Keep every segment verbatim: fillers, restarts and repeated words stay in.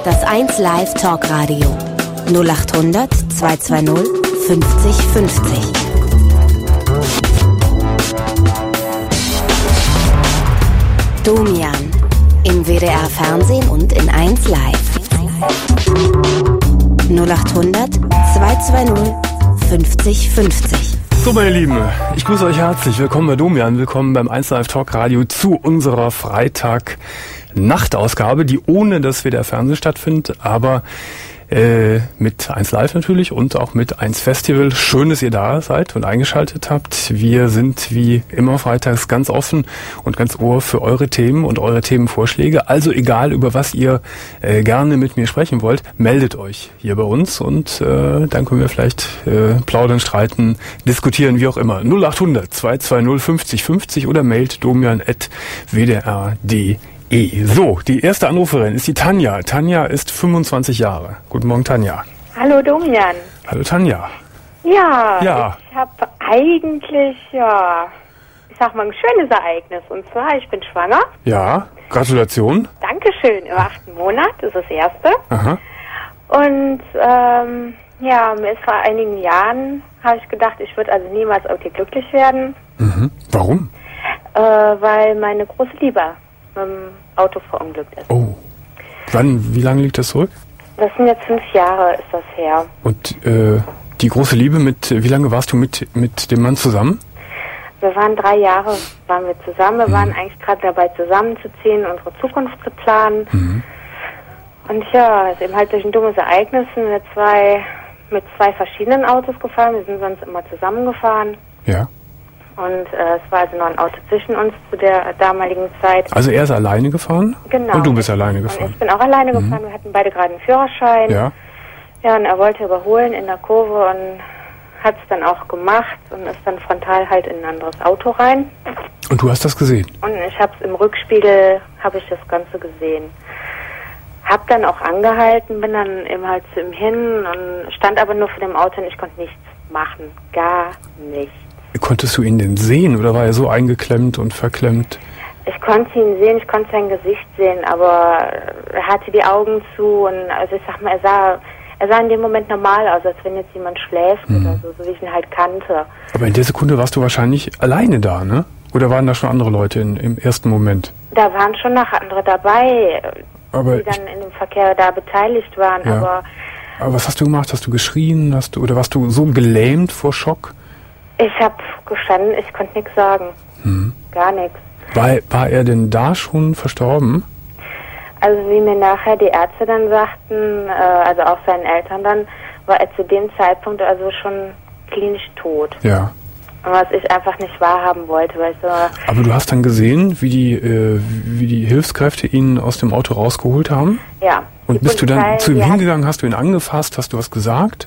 Das eins Live Talkradio null acht hundert zweihundertzweißig fünfzig fünfzig. Domian im W D R Fernsehen und in eins Live. null acht hundert zweihundertzweißig fünfzig fünfzig. So, meine Lieben, ich grüße euch herzlich. Willkommen bei Domian, willkommen beim eins Live Talk Radio zu unserer Freitag-Nachtausgabe, die ohne das W D R Fernsehen stattfindet, aber äh, mit eins Live natürlich und auch mit eins Festival. Schön, dass ihr da seid und eingeschaltet habt. Wir sind wie immer freitags ganz offen und ganz ohr für eure Themen und eure Themenvorschläge. Also egal, über was ihr äh, gerne mit mir sprechen wollt, meldet euch hier bei uns und äh, dann können wir vielleicht äh, plaudern, streiten, diskutieren, wie auch immer. null acht hundert zweihundertzweißig fünfzig fünfzig oder mailt domian at w d r punkt d e. So, die erste Anruferin ist die Tanja. Tanja ist fünfundzwanzig Jahre. Guten Morgen, Tanja. Hallo, Domian. Hallo, Tanja. Ja, Ja. ich habe eigentlich, ja, ich sag mal, ein schönes Ereignis. Und zwar, ich bin schwanger. Ja, Gratulation. Dankeschön, im achten Monat, das ist das erste. Aha. Und, ähm, ja, mir ist vor einigen Jahren, habe ich gedacht, ich würde also niemals irgendwie glücklich werden. Mhm. Warum? Äh, weil meine große Liebe mit dem Auto verunglückt ist. Oh. Wann, wie lange liegt das zurück? Das sind jetzt fünf Jahre, ist das her. Und äh, die große Liebe, mit wie lange warst du mit, mit dem Mann zusammen? Wir waren drei Jahre, waren wir zusammen. Wir mhm. waren eigentlich gerade dabei, zusammenzuziehen, unsere Zukunft zu planen. Mhm. Und ja, es ist eben halt durch ein dummes Ereignis sind wir zwei, mit zwei verschiedenen Autos gefahren. Wir sind sonst immer zusammengefahren. Ja. Und äh, es war also noch ein Auto zwischen uns zu der damaligen Zeit. Also er ist alleine gefahren? Genau. Und du bist alleine gefahren? Und ich bin auch alleine mhm. gefahren. Wir hatten beide gerade einen Führerschein. Ja. Ja, und er wollte überholen in der Kurve und hat es dann auch gemacht und ist dann frontal halt in ein anderes Auto rein. Und du hast das gesehen? Und ich habe es im Rückspiegel, habe ich das Ganze gesehen. Hab dann auch angehalten, bin dann eben halt zu ihm hin und stand aber nur vor dem Auto und ich konnte nichts machen. Gar nichts. Konntest du ihn denn sehen oder war er so eingeklemmt und verklemmt? Ich konnte ihn sehen, ich konnte sein Gesicht sehen, aber er hatte die Augen zu und also ich sag mal, er sah, er sah in dem Moment normal aus, als wenn jetzt jemand schläft mhm. oder so, so wie ich ihn halt kannte. Aber in der Sekunde warst du wahrscheinlich alleine da, ne? Oder waren da schon andere Leute in, im ersten Moment? Da waren schon noch andere dabei, aber die dann in dem Verkehr da beteiligt waren, ja. aber... Aber was hast du gemacht? Hast du geschrien? Hast du, oder warst du so gelähmt vor Schock? Ich habe gestanden, ich konnte nichts sagen. Hm. Gar nichts. War, war er denn da schon verstorben? Also wie mir nachher die Ärzte dann sagten, äh, also auch seinen Eltern dann, war er zu dem Zeitpunkt also schon klinisch tot. Ja. Was ich einfach nicht wahrhaben wollte, weil ich so... Aber du hast dann gesehen, wie die, äh, wie die Hilfskräfte ihn aus dem Auto rausgeholt haben? Ja. Und bist du dann zu ihm hingegangen, hast du ihn angefasst, hast du was gesagt?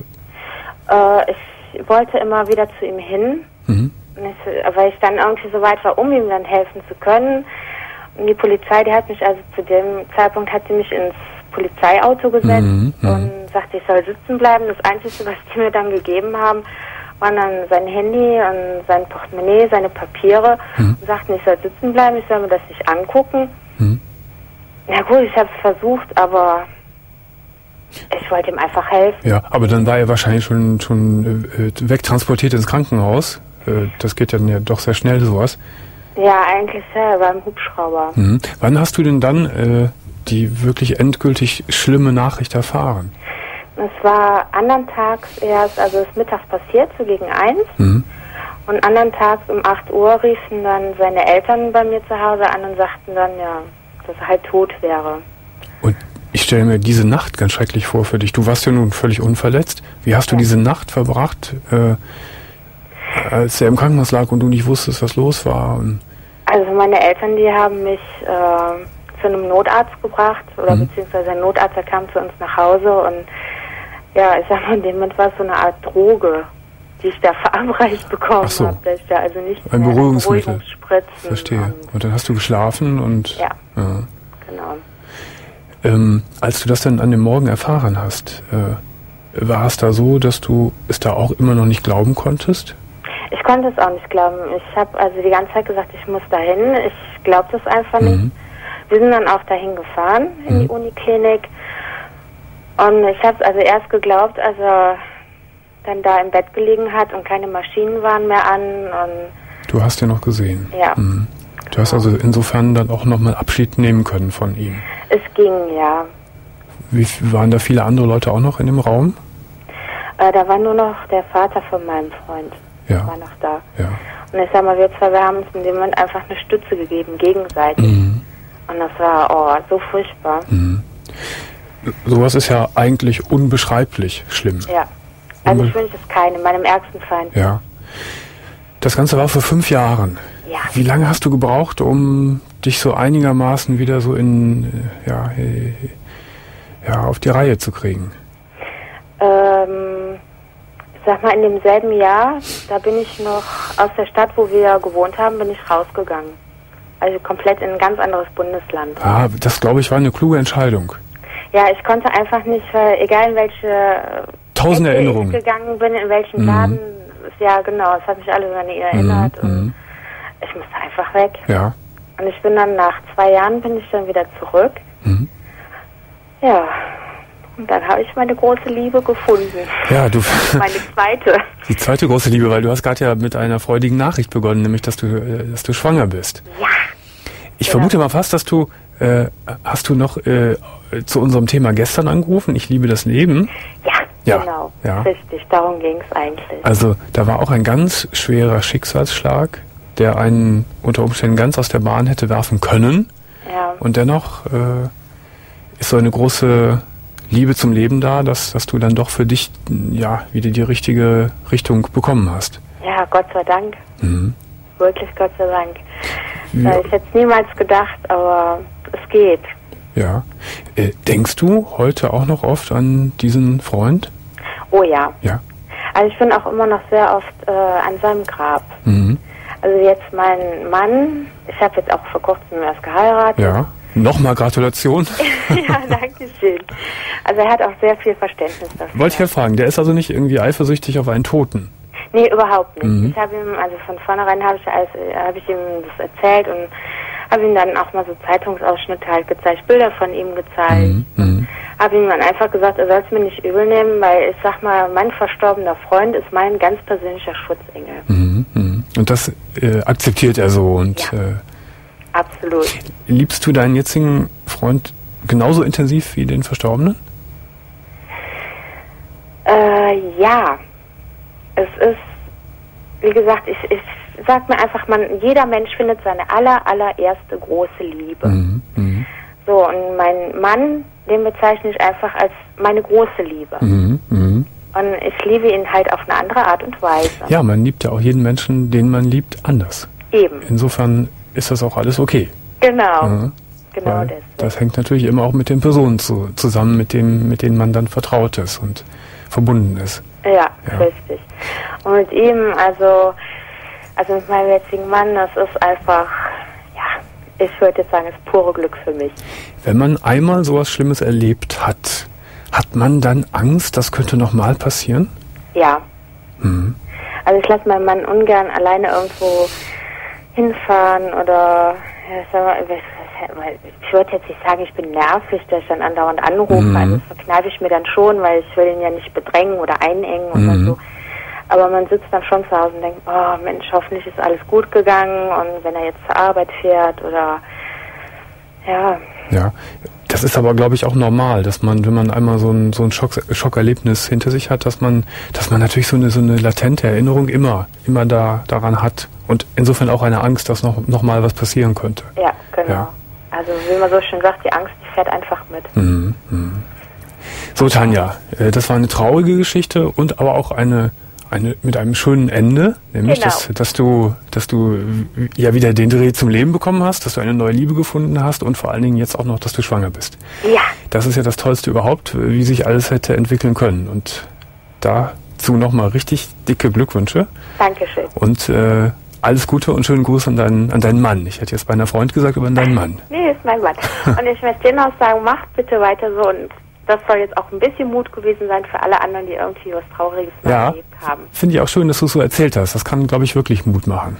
Äh, ich Ich wollte immer wieder zu ihm hin, mhm. ich, weil ich dann irgendwie so weit war, um ihm dann helfen zu können. Und die Polizei, die hat mich also zu dem Zeitpunkt, hat sie mich ins Polizeiauto gesetzt mhm. und sagte, ich soll sitzen bleiben. Das Einzige, was die mir dann gegeben haben, waren dann sein Handy und sein Portemonnaie, seine Papiere mhm. und sagten, ich soll sitzen bleiben, ich soll mir das nicht angucken. Mhm. Na gut, ich habe es versucht, aber... Ich wollte ihm einfach helfen. Ja, aber dann war er wahrscheinlich schon schon äh, wegtransportiert ins Krankenhaus. Äh, das geht dann ja doch sehr schnell, sowas. Ja, eigentlich ja, er war im Hubschrauber. Mhm. Wann hast du denn dann äh, die wirklich endgültig schlimme Nachricht erfahren? Es war andern Tags erst, also es ist mittags passiert, so gegen eins. Mhm. Und andern Tags um acht Uhr riefen dann seine Eltern bei mir zu Hause an und sagten dann, ja, dass er halt tot wäre. Und ich stelle mir diese Nacht ganz schrecklich vor für dich. Du warst ja nun völlig unverletzt. Wie hast du ja. diese Nacht verbracht, äh, als er im Krankenhaus lag und du nicht wusstest, was los war? Und also meine Eltern, die haben mich äh, zu einem Notarzt gebracht, oder mhm. beziehungsweise ein Notarzt, der kam zu uns nach Hause und ja, ich sag mal, in dem Moment war es so eine Art Droge, die ich da verabreicht bekommen so. habe. Ich da also nicht ein Beruhigungsmittel. Beruhigungsspritzen. Verstehe. Und, und dann hast du geschlafen und... Ja, ja. genau. Ähm, als du das dann an dem Morgen erfahren hast, äh, war es da so, dass du es da auch immer noch nicht glauben konntest? Ich konnte es auch nicht glauben. Ich habe also die ganze Zeit gesagt, ich muss dahin. Ich glaube das einfach mhm. nicht. Wir sind dann auch dahin gefahren, in mhm. die Uniklinik. Und ich habe es also erst geglaubt, als er dann da im Bett gelegen hat und keine Maschinen waren mehr an. Und du hast ihn noch gesehen? Ja. Mhm. Du hast also insofern dann auch nochmal Abschied nehmen können von ihm? Es ging, ja. Wie waren da viele andere Leute auch noch in dem Raum? Äh, da war nur noch der Vater von meinem Freund. Ja. War noch da. Ja. Und ich sag mal, wir zwei, wir haben uns in dem Moment einfach eine Stütze gegeben, gegenseitig. Mhm. Und das war, oh, so furchtbar. Mhm. Sowas ist ja eigentlich unbeschreiblich schlimm. Ja. Also ich wünsche es keinem, meinem ärgsten Feind. Ja. Das Ganze war vor fünf Jahren. Ja. Wie lange hast du gebraucht, um dich so einigermaßen wieder so in, ja, ja, auf die Reihe zu kriegen? Ähm, ich sag mal, in demselben Jahr, da bin ich noch aus der Stadt, wo wir gewohnt haben, bin ich rausgegangen. Also komplett in ein ganz anderes Bundesland. Ah, das glaube ich war eine kluge Entscheidung. Ja, ich konnte einfach nicht, weil egal in welche Tausend Ecke Erinnerungen ich gegangen bin, in welchen mhm. Laden, ja genau, es hat mich alles an ihn erinnert mhm. und ich musste einfach weg. Ja. Und ich bin dann nach zwei Jahren bin ich dann wieder zurück. Mhm. Ja. Und dann habe ich meine große Liebe gefunden. Ja, du. Meine zweite. Die zweite große Liebe, weil du hast gerade ja mit einer freudigen Nachricht begonnen, nämlich, dass du, äh, dass du schwanger bist. Ja. Ich genau. vermute mal fast, dass du, äh, hast du noch äh, zu unserem Thema gestern angerufen, ich liebe das Leben? Ja, ja. genau. Ja. Richtig, darum ging es eigentlich. Also, da war auch ein ganz schwerer Schicksalsschlag, der einen unter Umständen ganz aus der Bahn hätte werfen können. Ja. Und dennoch äh, ist so eine große Liebe zum Leben da, dass, dass du dann doch für dich ja wieder die richtige Richtung bekommen hast. Ja, Gott sei Dank. Mhm. Wirklich Gott sei Dank. Ja. Ich hätte es niemals gedacht, aber es geht. Ja. Äh, denkst du heute auch noch oft an diesen Freund? Oh ja. Ja. Also ich bin auch immer noch sehr oft äh, an seinem Grab. Mhm. Also jetzt mein Mann, ich habe jetzt auch vor kurzem erst geheiratet. Ja. Nochmal Gratulation. Ja, danke schön. Also er hat auch sehr viel Verständnis dafür. Wollte ich ja fragen, der ist also nicht irgendwie eifersüchtig auf einen Toten? Nee, überhaupt nicht. Mhm. Ich habe ihm, also von vornherein habe ich, alles, hab ich ihm das erzählt und habe ihm dann auch mal so Zeitungsausschnitte halt gezeigt, Bilder von ihm gezeigt. Mhm. Mhm. Habe ihm dann einfach gesagt, er soll es mir nicht übel nehmen, weil ich sag mal, mein verstorbener Freund ist mein ganz persönlicher Schutzengel. Mhm. Mhm. Und das äh, akzeptiert er so und ja. äh, Absolut. Liebst du deinen jetzigen Freund genauso intensiv wie den Verstorbenen? Äh, ja. Es ist, wie gesagt, ich, ich sag mir einfach, man, jeder Mensch findet seine aller, allererste große Liebe. Mhm. Mhm. So, und mein Mann, den bezeichne ich einfach als meine große Liebe. Mhm. Mhm. Und ich liebe ihn halt auf eine andere Art und Weise. Ja, man liebt ja auch jeden Menschen, den man liebt, anders. Eben. Insofern ist das auch alles okay. Genau. Ja, genau weil das. Das hängt natürlich immer auch mit den Personen zu, zusammen, mit dem, mit denen man dann vertraut ist und verbunden ist. Ja, ja, richtig. Und mit ihm, also, also mit meinem jetzigen Mann, das ist einfach, ja, ich würde jetzt sagen, es ist pure Glück für mich. Wenn man einmal sowas Schlimmes erlebt hat, hat man dann Angst, das könnte nochmal passieren? Ja. Mhm. Also ich lasse meinen Mann ungern alleine irgendwo hinfahren oder, ja, sag mal, ich würde jetzt nicht sagen, ich bin nervig, dass ich dann andauernd anrufe, mhm. also das verkneife ich mir dann schon, weil ich will ihn ja nicht bedrängen oder einengen mhm. oder so. Aber man sitzt dann schon zu Hause und denkt, oh Mensch, hoffentlich ist alles gut gegangen und wenn er jetzt zur Arbeit fährt oder, ja. Ja, das ist aber, glaube ich, auch normal, dass man, wenn man einmal so ein, so ein Schock, Schockerlebnis hinter sich hat, dass man, dass man natürlich so eine, so eine latente Erinnerung immer, immer da, daran hat und insofern auch eine Angst, dass noch, noch mal was passieren könnte. Ja, genau. Ja. Also wie man so schön sagt, die Angst, die fährt einfach mit. Mhm. Mhm. So, Tanja, äh, das war eine traurige Geschichte und aber auch eine, eine mit einem schönen Ende, nämlich, genau. dass, dass du, dass du ja wieder den Dreh zum Leben bekommen hast, dass du eine neue Liebe gefunden hast und vor allen Dingen jetzt auch noch, dass du schwanger bist. Ja. Das ist ja das Tollste überhaupt, wie sich alles hätte entwickeln können. Und dazu nochmal richtig dicke Glückwünsche. Dankeschön. Und äh, alles Gute und schönen Gruß an deinen, an deinen Mann. Ich hätte jetzt bei einer Freund gesagt, aber an deinen Mann. Nee, ist mein Mann. Und ich möchte dir noch sagen, macht bitte weiter so und das soll jetzt auch ein bisschen Mut gewesen sein für alle anderen, die irgendwie was Trauriges mal ja, erlebt haben. Finde ich auch schön, dass du es so erzählt hast. Das kann, glaube ich, wirklich Mut machen.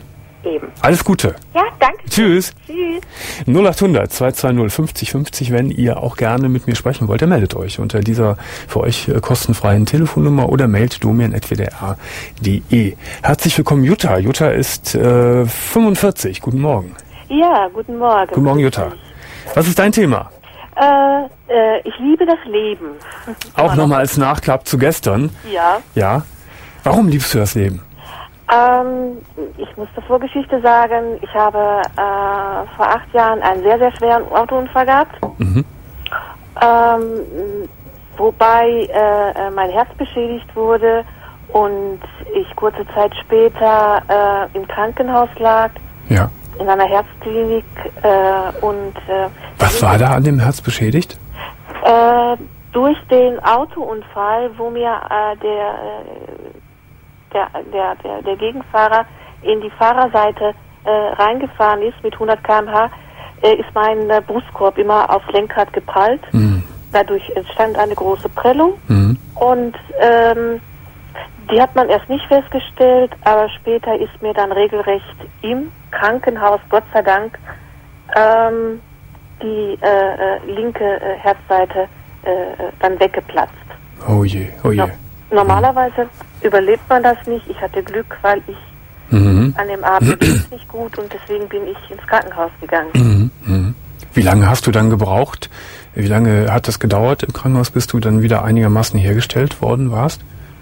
eben. Alles Gute. Ja, danke. Tschüss. Tschüss. null acht hundert zwei zwei null fünfzig fünfzig, wenn ihr auch gerne mit mir sprechen wollt, dann meldet euch unter dieser für euch äh, kostenfreien Telefonnummer oder mailt domian at w d r punkt d e. Herzlich willkommen, Jutta. Jutta ist äh, fünfundvierzig. Guten Morgen. Ja, guten Morgen. Guten Morgen, Jutta. Was ist dein Thema? Äh, äh, ich liebe das Leben. Auch nochmal als Nachklapp zu gestern. Ja. Ja. Warum liebst du das Leben? Ähm, ich muss zur Vorgeschichte sagen, ich habe äh, vor acht Jahren einen sehr, sehr schweren Autounfall gehabt. Mhm. Ähm, wobei äh, mein Herz beschädigt wurde und ich kurze Zeit später äh, im Krankenhaus lag. Ja. In einer Herzklinik äh, und... Äh, Was war da an dem Herz beschädigt? Äh, durch den Autounfall, wo mir äh, der... Äh, Der, der, der, der Gegenfahrer in die Fahrerseite äh, reingefahren ist mit hundert Kilometer pro Stunde, äh, ist mein äh, Brustkorb immer aufs Lenkrad geprallt. Mhm. Dadurch entstand eine große Prellung. Mhm. Und ähm, die hat man erst nicht festgestellt, aber später ist mir dann regelrecht im Krankenhaus, Gott sei Dank, ähm, die äh, äh, linke äh, Herzseite äh, dann weggeplatzt. Oh je, oh je. No- normalerweise mhm. überlebt man das nicht. Ich hatte Glück, weil ich mhm. an dem Abend ging es nicht gut und deswegen bin ich ins Krankenhaus gegangen. Mhm. Mhm. Wie lange hast du dann gebraucht? Wie lange hat das gedauert im Krankenhaus, bis du dann wieder einigermaßen hergestellt worden warst?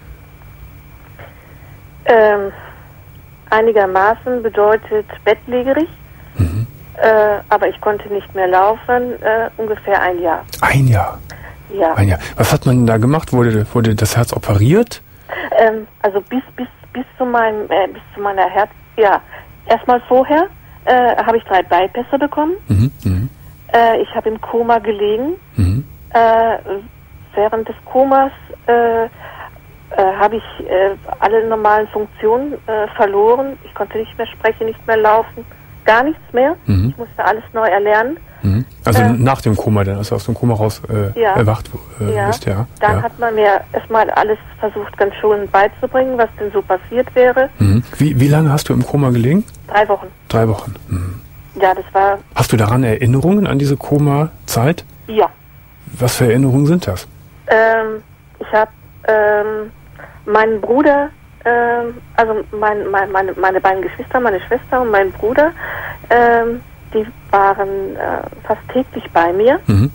Ähm, einigermaßen bedeutet bettlägerig, mhm. äh, aber ich konnte nicht mehr laufen, äh, ungefähr ein Jahr. Ein Jahr? Ja. Ein Jahr. Was hat man da gemacht? Wurde, wurde das Herz operiert? Ähm, also bis bis bis zu meinem äh, bis zu meiner Herz ja erstmal vorher äh, habe ich drei Bypässe bekommen. Mhm, mh. äh, ich habe im Koma gelegen. Mhm. Äh, während des Komas äh, äh, habe ich äh, alle normalen Funktionen äh, verloren. Ich konnte nicht mehr sprechen, nicht mehr laufen, gar nichts mehr. Mhm. Ich musste alles neu erlernen. Mhm. Also äh, nach dem Koma dann, als du aus dem Koma raus äh, ja, erwacht äh, ja. bist, ja. Dann ja. hat man mir erstmal alles versucht, ganz schonend beizubringen, was denn so passiert wäre. Mhm. Wie, wie lange hast du im Koma gelegen? Drei Wochen. Drei Wochen. Mhm. Ja, das war... Hast du daran Erinnerungen an diese Koma-Zeit? Ja. Was für Erinnerungen sind das? Ähm, ich habe ähm, meinen Bruder, ähm, also mein, mein, meine, meine beiden Geschwister, meine Schwester und mein Bruder, ähm, die waren äh, fast täglich bei mir. Mhm.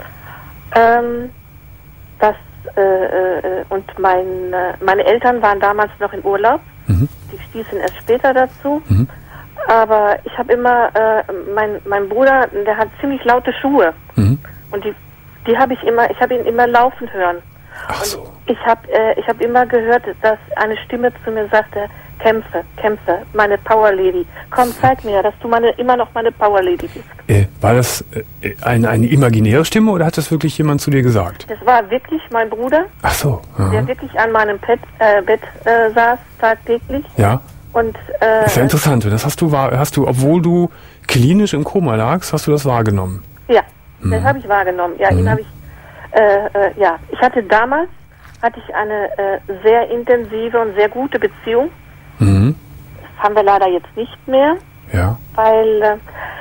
Ähm, das, äh, äh, und mein, äh, meine Eltern waren damals noch in Urlaub. Mhm. Die stießen erst später dazu. Mhm. Aber ich habe immer, äh, mein, mein Bruder, der hat ziemlich laute Schuhe. Mhm. Und die, die habe ich immer, ich habe ihn immer laufen hören. Ach so. Und ich habe äh, ich hab immer gehört, dass eine Stimme zu mir sagte, kämpfe, kämpfe, meine Power Lady. Komm, zeig mir, dass du meine, immer noch meine Power Lady bist. Äh, war das äh, eine, eine imaginäre Stimme oder hat das wirklich jemand zu dir gesagt? Das war wirklich mein Bruder. Ach so. Aha. Der wirklich an meinem Bett, äh, Bett äh, saß, tagtäglich. Ja. Und, äh, das ist ja interessant. Das hast du, hast du, obwohl du klinisch im Koma lagst, hast du das wahrgenommen? Ja, mhm. das habe ich wahrgenommen. Ja, mhm. ihn habe ich, äh, äh, ja. Ich hatte damals, hatte ich eine äh, sehr intensive und sehr gute Beziehung. Mhm. Das haben wir leider jetzt nicht mehr. Ja. Weil äh,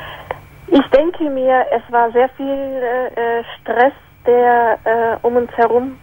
ich denke mir, es war sehr viel äh, Stress, der äh, um uns herum.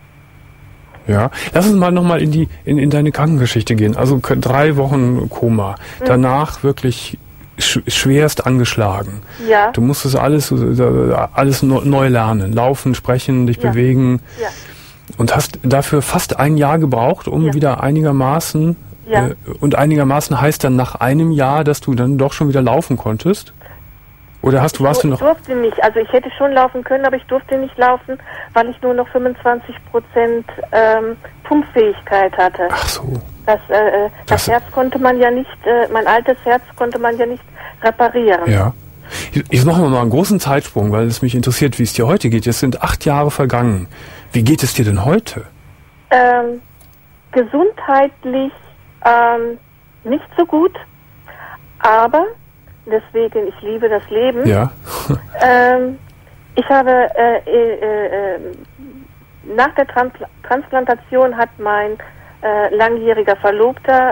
Ja, lass uns mal nochmal in die in, in deine Krankengeschichte gehen. Also drei Wochen Koma, mhm. danach wirklich sch- schwerst angeschlagen. Ja. Du musstest alles alles neu lernen, laufen, sprechen, dich ja. bewegen. Ja. Und hast dafür fast ein Jahr gebraucht, um ja. wieder einigermaßen ja. äh, und einigermaßen heißt dann nach einem Jahr, dass du dann doch schon wieder laufen konntest? Oder hast du, warst du noch... Ich durfte nicht, also ich hätte schon laufen können, aber ich durfte nicht laufen, weil ich nur noch fünfundzwanzig Prozent ähm, Pumpfähigkeit hatte. Ach so. Das, äh, das, das Herz konnte man ja nicht, äh, mein altes Herz konnte man ja nicht reparieren. Ja. Jetzt machen wir mal einen großen Zeitsprung, weil es mich interessiert, wie es dir heute geht. Jetzt sind acht Jahre vergangen. Wie geht es dir denn heute? Ähm, gesundheitlich ähm, nicht so gut, aber... Deswegen, ich liebe das Leben. Ja. ähm, ich habe äh, äh, äh, nach der Trans- Transplantation hat mein äh, langjähriger Verlobter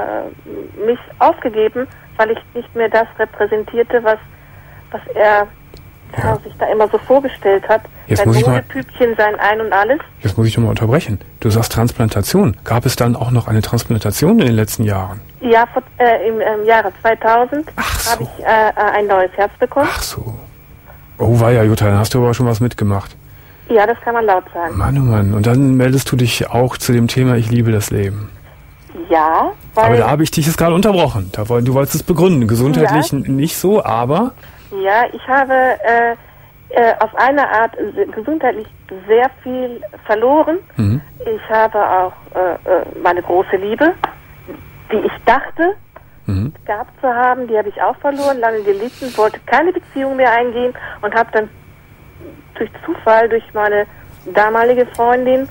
äh, mich aufgegeben, weil ich nicht mehr das repräsentierte, was, was er ja. sich da immer so vorgestellt hat. Jetzt Sein muss ich mal, Modepüppchen, sein Ein und Alles. Jetzt muss ich noch mal unterbrechen. Du sagst Transplantation. Gab es dann auch noch eine Transplantation in den letzten Jahren? Ja, vor, äh, im, im Jahre zweitausend so. habe ich äh, ein neues Herz bekommen. Ach so. Oh weia, Jutta, dann hast du aber schon was mitgemacht. Ja, das kann man laut sagen. Mann, oh Mann. Und dann meldest du dich auch zu dem Thema Ich liebe das Leben. Ja, weil... Aber da habe ich dich jetzt gerade unterbrochen. Da woll, du wolltest es begründen. Gesundheitlich ja. nicht so, aber... Ja, ich habe äh, äh, auf eine Art gesundheitlich sehr viel verloren. Mhm. Ich habe auch äh, meine große Liebe, die ich dachte, mhm. gehabt zu haben, die habe ich auch verloren, lange gelitten, wollte keine Beziehung mehr eingehen und habe dann durch Zufall, durch meine damalige Freundin,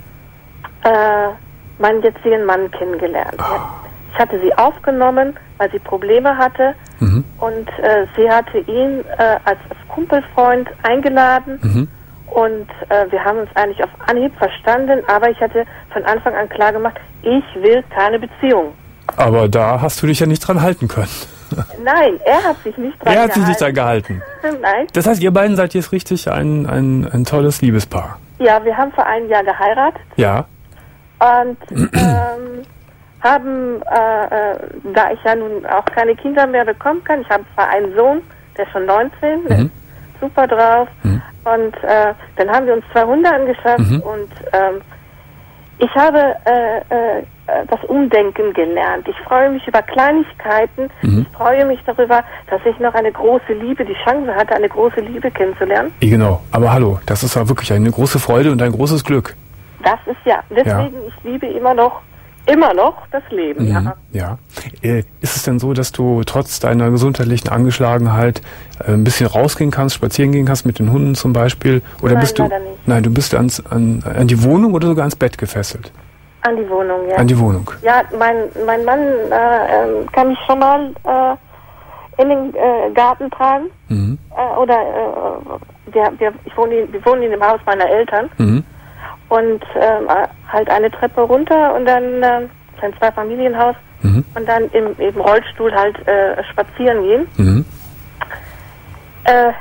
äh, meinen jetzigen Mann kennengelernt. Oh. Ja. Ich hatte sie aufgenommen, weil sie Probleme hatte mhm. und äh, sie hatte ihn äh, als, als Kumpelfreund eingeladen mhm. und äh, wir haben uns eigentlich auf Anhieb verstanden, aber ich hatte von Anfang an klar gemacht, ich will keine Beziehung. Aber da hast du dich ja nicht dran halten können. Nein, er hat sich nicht dran gehalten. Er hat gehalten. sich nicht dran gehalten. Nein. Das heißt, ihr beiden seid jetzt richtig ein, ein, ein tolles Liebespaar. Ja, wir haben vor einem Jahr geheiratet. Ja. Und ähm, haben, äh, äh, da ich ja nun auch keine Kinder mehr bekommen kann, ich habe zwar einen Sohn, der ist schon neunzehn, der mhm. ist super drauf. Mhm. Und äh, dann haben wir uns zwei Hunde angeschafft mhm. und ähm, ich habe äh, äh, das Umdenken gelernt. Ich freue mich über Kleinigkeiten. Mhm. Ich freue mich darüber, dass ich noch eine große Liebe, die Chance hatte, eine große Liebe kennenzulernen. Genau, aber hallo, das ist ja wirklich eine große Freude und ein großes Glück. Das ist ja, deswegen, ja. ich liebe immer noch, immer noch das Leben. Mhm. Ja. ja. Äh, ist es denn so, dass du trotz deiner gesundheitlichen Angeschlagenheit äh, ein bisschen rausgehen kannst, spazieren gehen kannst mit den Hunden zum Beispiel? Oder Nein, bist du? leider nicht. Nein, du bist ans, an, an die Wohnung oder sogar ans Bett gefesselt? An die Wohnung, ja. An die Wohnung. Ja, mein mein Mann äh, kann mich schon mal äh, in den äh, Garten tragen. Mhm. Äh, oder äh, wir, wir, ich wohne, wir wohnen in dem Haus meiner Eltern. Mhm. Und äh, halt eine Treppe runter und dann äh, ein Zweifamilienhaus mhm. und dann im, im Rollstuhl halt äh, spazieren gehen. Mhm. Äh,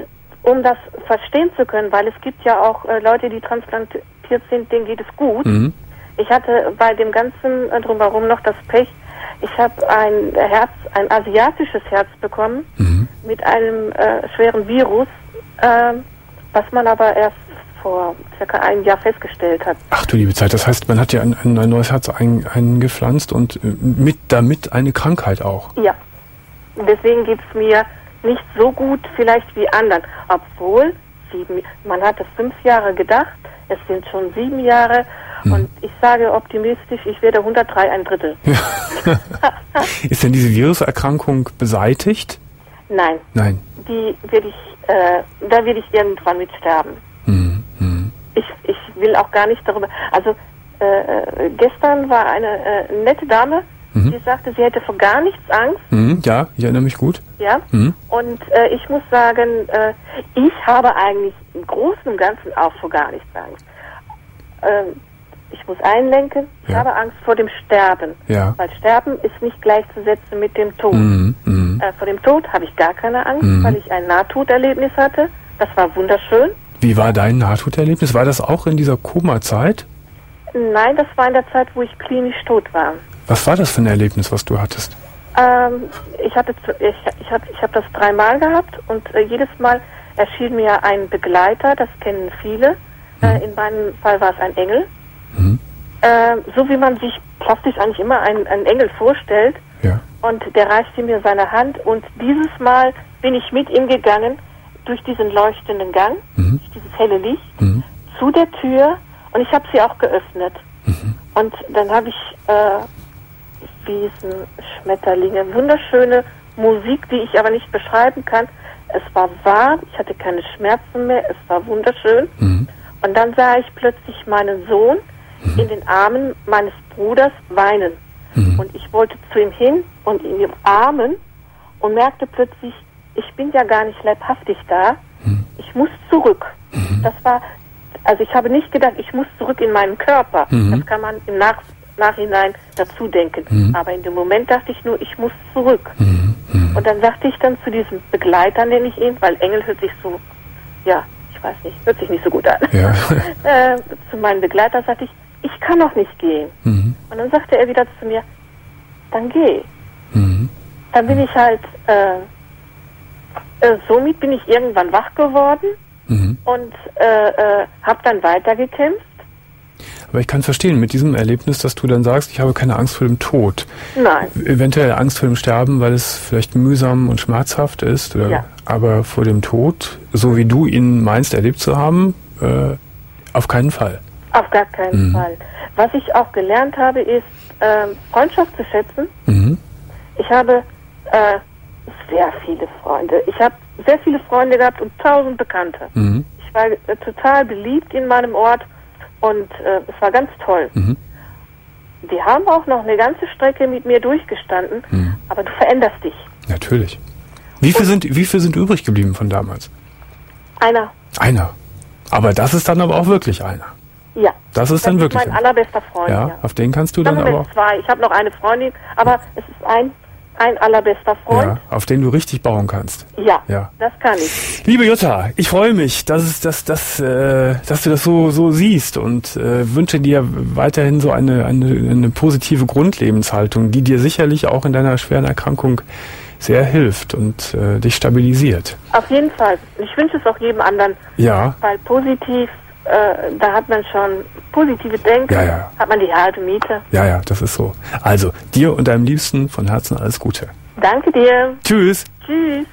um das verstehen zu können, weil es gibt ja auch äh, Leute, die transplantiert sind, denen geht es gut. Mhm. Ich hatte bei dem Ganzen äh, drumherum noch das Pech, ich habe ein Herz, ein asiatisches Herz bekommen mhm. mit einem äh, schweren Virus, äh, was man aber erst vor circa einem Jahr festgestellt hat. Ach du liebe Zeit, das heißt, man hat ja ein, ein, ein neues Herz ein, eingepflanzt und mit damit eine Krankheit auch. Ja, deswegen geht es mir nicht so gut vielleicht wie anderen, obwohl sieben, man hatte fünf Jahre gedacht, es sind schon sieben Jahre hm. und ich sage optimistisch, ich werde hundertdrei ein Drittel. Ja. Ist denn diese Viruserkrankung beseitigt? Nein. Nein. Die werde ich, äh, da werde ich irgendwann mit sterben. Hm. Hm. Ich, ich will auch gar nicht darüber, also äh, gestern war eine äh, nette Dame, mhm. die sagte, sie hätte vor gar nichts Angst. Mhm, ja, ich erinnere mich gut. Ja, mhm. und äh, ich muss sagen, äh, ich habe eigentlich im Großen und Ganzen auch vor gar nichts Angst. Ähm, ich muss einlenken, ich ja. habe Angst vor dem Sterben. Ja. Weil Sterben ist nicht gleichzusetzen mit dem Tod. Mhm. Mhm. Äh, vor dem Tod habe ich gar keine Angst, mhm. weil ich ein Nahtoderlebnis hatte. Das war wunderschön. Wie war dein Nahtoderlebnis? War das auch in dieser Koma-Zeit? Nein, das war in der Zeit, wo ich klinisch tot war. Was war das für ein Erlebnis, was du hattest? Ähm, ich hatte, ich, ich habe, ich habe das dreimal gehabt und äh, jedes Mal erschien mir ein Begleiter. Das kennen viele. Mhm. Äh, in meinem Fall war es ein Engel. Mhm. Äh, so wie man sich plastisch eigentlich immer einen, einen Engel vorstellt. Ja. Und der reichte mir seine Hand und dieses Mal bin ich mit ihm gegangen durch diesen leuchtenden Gang, mhm. durch dieses helle Licht, mhm. zu der Tür und ich habe sie auch geöffnet. Mhm. Und dann habe ich äh, Wiesen, Schmetterlinge, wunderschöne Musik, die ich aber nicht beschreiben kann. Es war warm, ich hatte keine Schmerzen mehr, es war wunderschön. Mhm. Und dann sah ich plötzlich meinen Sohn mhm. in den Armen meines Bruders weinen. Mhm. Und ich wollte zu ihm hin und ihn umarmen und merkte plötzlich, ich bin ja gar nicht leibhaftig da, mhm. ich muss zurück. Mhm. Das war, also ich habe nicht gedacht, ich muss zurück in meinen Körper. Mhm. Das kann man im Nach, Nachhinein dazu denken. Mhm. Aber in dem Moment dachte ich nur, ich muss zurück. Mhm. Mhm. Und dann sagte ich dann zu diesem Begleiter, nenne ich ihn, weil Engel hört sich so, ja, ich weiß nicht, hört sich nicht so gut an. Ja. äh, zu meinem Begleiter sagte ich, ich kann noch nicht gehen. Mhm. Und dann sagte er wieder zu mir, dann geh. Mhm. Dann bin ich halt, äh, äh, somit bin ich irgendwann wach geworden Mhm. und äh, äh, habe dann weitergekämpft. Aber ich kann verstehen, mit diesem Erlebnis, dass du dann sagst, ich habe keine Angst vor dem Tod. Nein. Eventuell Angst vor dem Sterben, weil es vielleicht mühsam und schmerzhaft ist. Oder, Ja. Aber vor dem Tod, so wie du ihn meinst, erlebt zu haben, äh, auf keinen Fall. Auf gar keinen Mhm. Fall. Was ich auch gelernt habe, ist äh, Freundschaft zu schätzen. Mhm. Ich habe äh, sehr viele Freunde. Ich habe sehr viele Freunde gehabt und tausend Bekannte. Mhm. Ich war äh, total beliebt in meinem Ort und äh, es war ganz toll. Mhm. Die haben auch noch eine ganze Strecke mit mir durchgestanden, Mhm. aber du veränderst dich. Natürlich. Wie viel sind, wie viel sind übrig geblieben von damals? Einer, Einer. Aber das ist dann aber auch wirklich einer. ja. Das ist dann wirklich mein einer. allerbester Freund, Ja, ja. auf den kannst du Dann dann haben aber wir auch, zwei. Ich habe noch eine Freundin, aber es ist ein, ein allerbester Freund. ja, auf den du richtig bauen kannst. Ja, Ja. das kann ich. Liebe Jutta, ich freue mich, dass, es, dass, dass, äh, dass du das so, so siehst und äh, wünsche dir weiterhin so eine, eine, eine positive Grundlebenshaltung, die dir sicherlich auch in deiner schweren Erkrankung sehr hilft und äh, dich stabilisiert. Auf jeden Fall. Ich wünsche es auch jedem anderen, Ja, weil positiv, äh, da hat man schon positive Denken, Ja, ja. hat man die halbe Miete. ja, ja, das ist so. Also, dir und deinem Liebsten von Herzen alles Gute. Danke dir. Tschüss. Tschüss.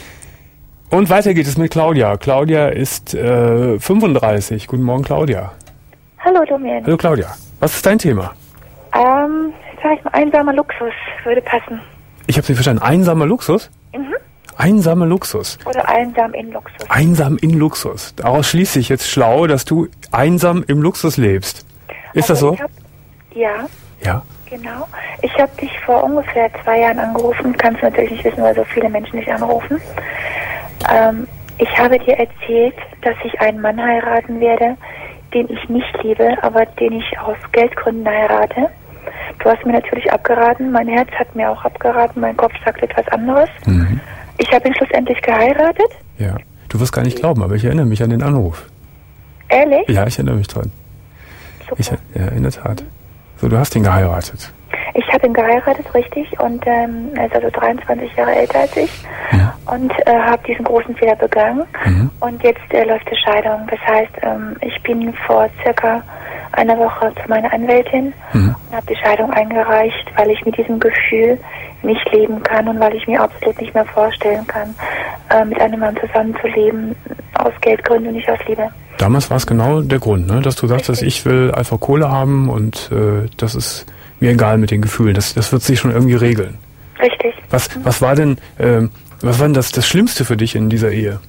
Und weiter geht es mit Claudia. Claudia ist äh, fünfunddreißig. Guten Morgen, Claudia. Hallo Domian. Hallo, Claudia. Was ist dein Thema? Ähm, sag ich mal, einsamer Luxus würde passen. Ich habe nicht verstanden. Einsamer Luxus? Mhm. Einsamer Luxus. Oder einsam in Luxus. Einsam in Luxus. Daraus schließe ich jetzt schlau, dass du einsam im Luxus lebst. Ist das Also so? ich hab, ja, Ja. genau. Ich habe dich vor ungefähr zwei Jahren angerufen. Kannst du natürlich nicht wissen, weil so viele Menschen dich anrufen. Ähm, ich habe dir erzählt, dass ich einen Mann heiraten werde, den ich nicht liebe, aber den ich aus Geldgründen heirate. Du hast mir natürlich abgeraten, mein Herz hat mir auch abgeraten, mein Kopf sagt etwas anderes. Mhm. Ich habe ihn schlussendlich geheiratet. Ja. Du wirst gar nicht glauben, aber ich erinnere mich an den Anruf. Ehrlich? Ja, ich erinnere mich dran. Super. Ich, ja, in der Tat. So, du hast ihn geheiratet. Ich habe ihn geheiratet, richtig, und ähm, er ist also dreiundzwanzig Jahre älter als ich Ja. und äh, habe diesen großen Fehler begangen. Mhm. Und jetzt äh, läuft die Scheidung. Das heißt, ähm, ich bin vor circa einer Woche zu meiner Anwältin Mhm. und habe die Scheidung eingereicht, weil ich mit diesem Gefühl nicht leben kann und weil ich mir absolut nicht mehr vorstellen kann, äh, mit einem Mann zusammenzuleben, aus Geldgründen und nicht aus Liebe. Damals war es genau der Grund, ne? Dass du sagst, dass ich will einfach Kohle haben und äh, das ist mir egal mit den Gefühlen. Das, das wird sich schon irgendwie regeln. Richtig. Was, was war denn, ähm, was war denn das, das Schlimmste für dich in dieser Ehe?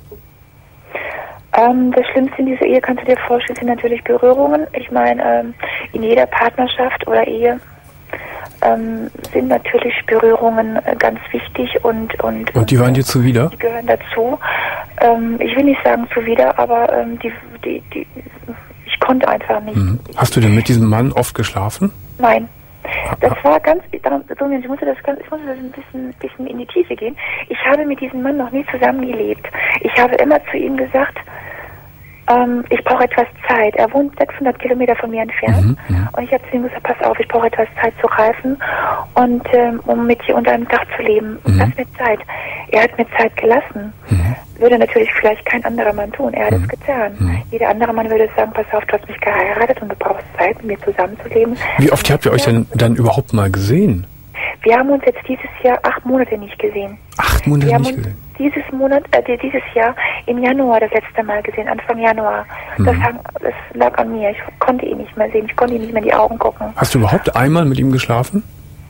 Ähm, das Schlimmste in dieser Ehe, kannst du dir vorstellen, sind natürlich Berührungen. Ich meine, ähm, in jeder Partnerschaft oder Ehe ähm, sind natürlich Berührungen äh, ganz wichtig und und Und die waren dir zuwider? die gehören dazu. Ähm, ich will nicht sagen zuwider, aber ähm, die, die, die, ich konnte einfach nicht. Mhm. Hast du denn mit diesem Mann oft geschlafen? Nein. Das war ganz, ich musste das ganz, ich musste das ein bisschen, bisschen in die Tiefe gehen. Ich habe mit diesem Mann noch nie zusammengelebt. Ich habe immer zu ihm gesagt, ähm, ich brauche etwas Zeit. Er wohnt sechshundert Kilometer von mir entfernt. Mhm, mhm. Und ich habe zu ihm gesagt, pass auf, ich brauche etwas Zeit zu reifen und ähm, um mit dir unter einem Dach zu leben. Mhm. Lass mir Zeit. Er hat mir Zeit gelassen. Mhm. Würde natürlich vielleicht kein anderer Mann tun. Er hat Mhm. es getan. Mhm. Jeder andere Mann würde sagen, pass auf, du hast mich geheiratet und du brauchst Zeit, mit mir zusammenzuleben. Wie oft habt ihr euch denn dann überhaupt mal gesehen? Wir haben uns jetzt dieses Jahr acht Monate nicht gesehen. Acht Monate Wir haben nicht uns gesehen. dieses Monat, äh, dieses Jahr im Januar das letzte Mal gesehen, Anfang Januar. Das, Mhm. hang, das lag an mir. Ich konnte ihn nicht mehr sehen. Ich konnte ihm nicht mehr in die Augen gucken. Hast du überhaupt einmal mit ihm geschlafen?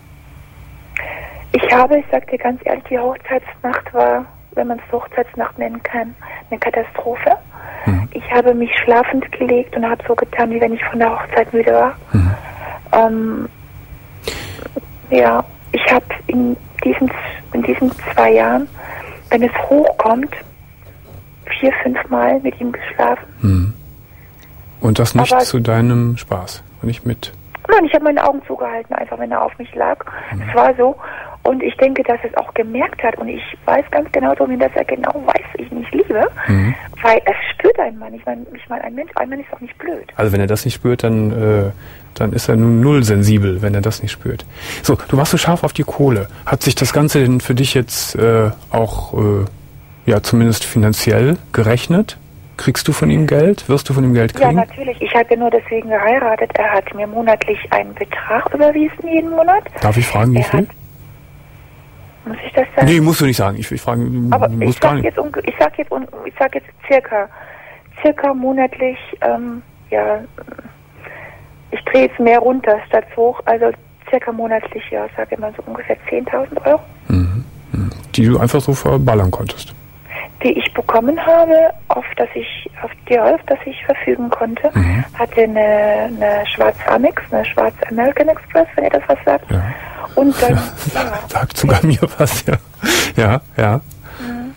Ich habe, ich sag dir ganz ehrlich, die Hochzeitsnacht war, wenn man es Hochzeitsnacht nennen kann, eine Katastrophe. Mhm. Ich habe mich schlafend gelegt und habe so getan, wie wenn ich von der Hochzeit müde war. Mhm. Ähm, ja, ich habe in diesen, in diesen zwei Jahren, wenn es hochkommt, vier, fünf Mal mit ihm geschlafen. Mhm. Und das nicht Aber- zu deinem Spaß und nicht mit. Nein, ich habe meine Augen zugehalten, einfach wenn er auf mich lag. Mhm. Es war so. Und ich denke, dass er es auch gemerkt hat. Und ich weiß ganz genau, dass er genau weiß, ich nicht liebe. Mhm. Weil es spürt ein Mann. Ich meine, ich mein, ein Mensch, ein Mann ist doch nicht blöd. Also wenn er das nicht spürt, dann, äh, dann ist er nun null sensibel, wenn er das nicht spürt. So, du warst so scharf auf die Kohle. Hat sich das Ganze denn für dich jetzt äh, auch, äh, ja, zumindest finanziell gerechnet? Kriegst du von ihm Geld? Wirst du von ihm Geld kriegen? Ja, natürlich. Ich habe ja nur deswegen geheiratet. Er hat mir monatlich einen Betrag überwiesen, jeden Monat. Darf ich fragen, wie er viel? Hat, muss ich das sagen? Nee, musst du nicht sagen. Ich, ich frage, Aber ich sag, jetzt, ich sag jetzt, ich sag jetzt circa, circa monatlich, ähm, ja, ich drehe jetzt mehr runter statt hoch, also circa monatlich, ja, sage ich mal so ungefähr zehntausend Euro. Mhm. Die du einfach so verballern konntest? Die ich bekommen habe, auf das ich, auf die auf das ich verfügen konnte, mhm. hatte eine, eine schwarze Amex, eine schwarze American Express, wenn ihr das was sagt. Ja. Und dann, ja, ja. Sagt sogar mir was, ja. Ja, ja. Mhm.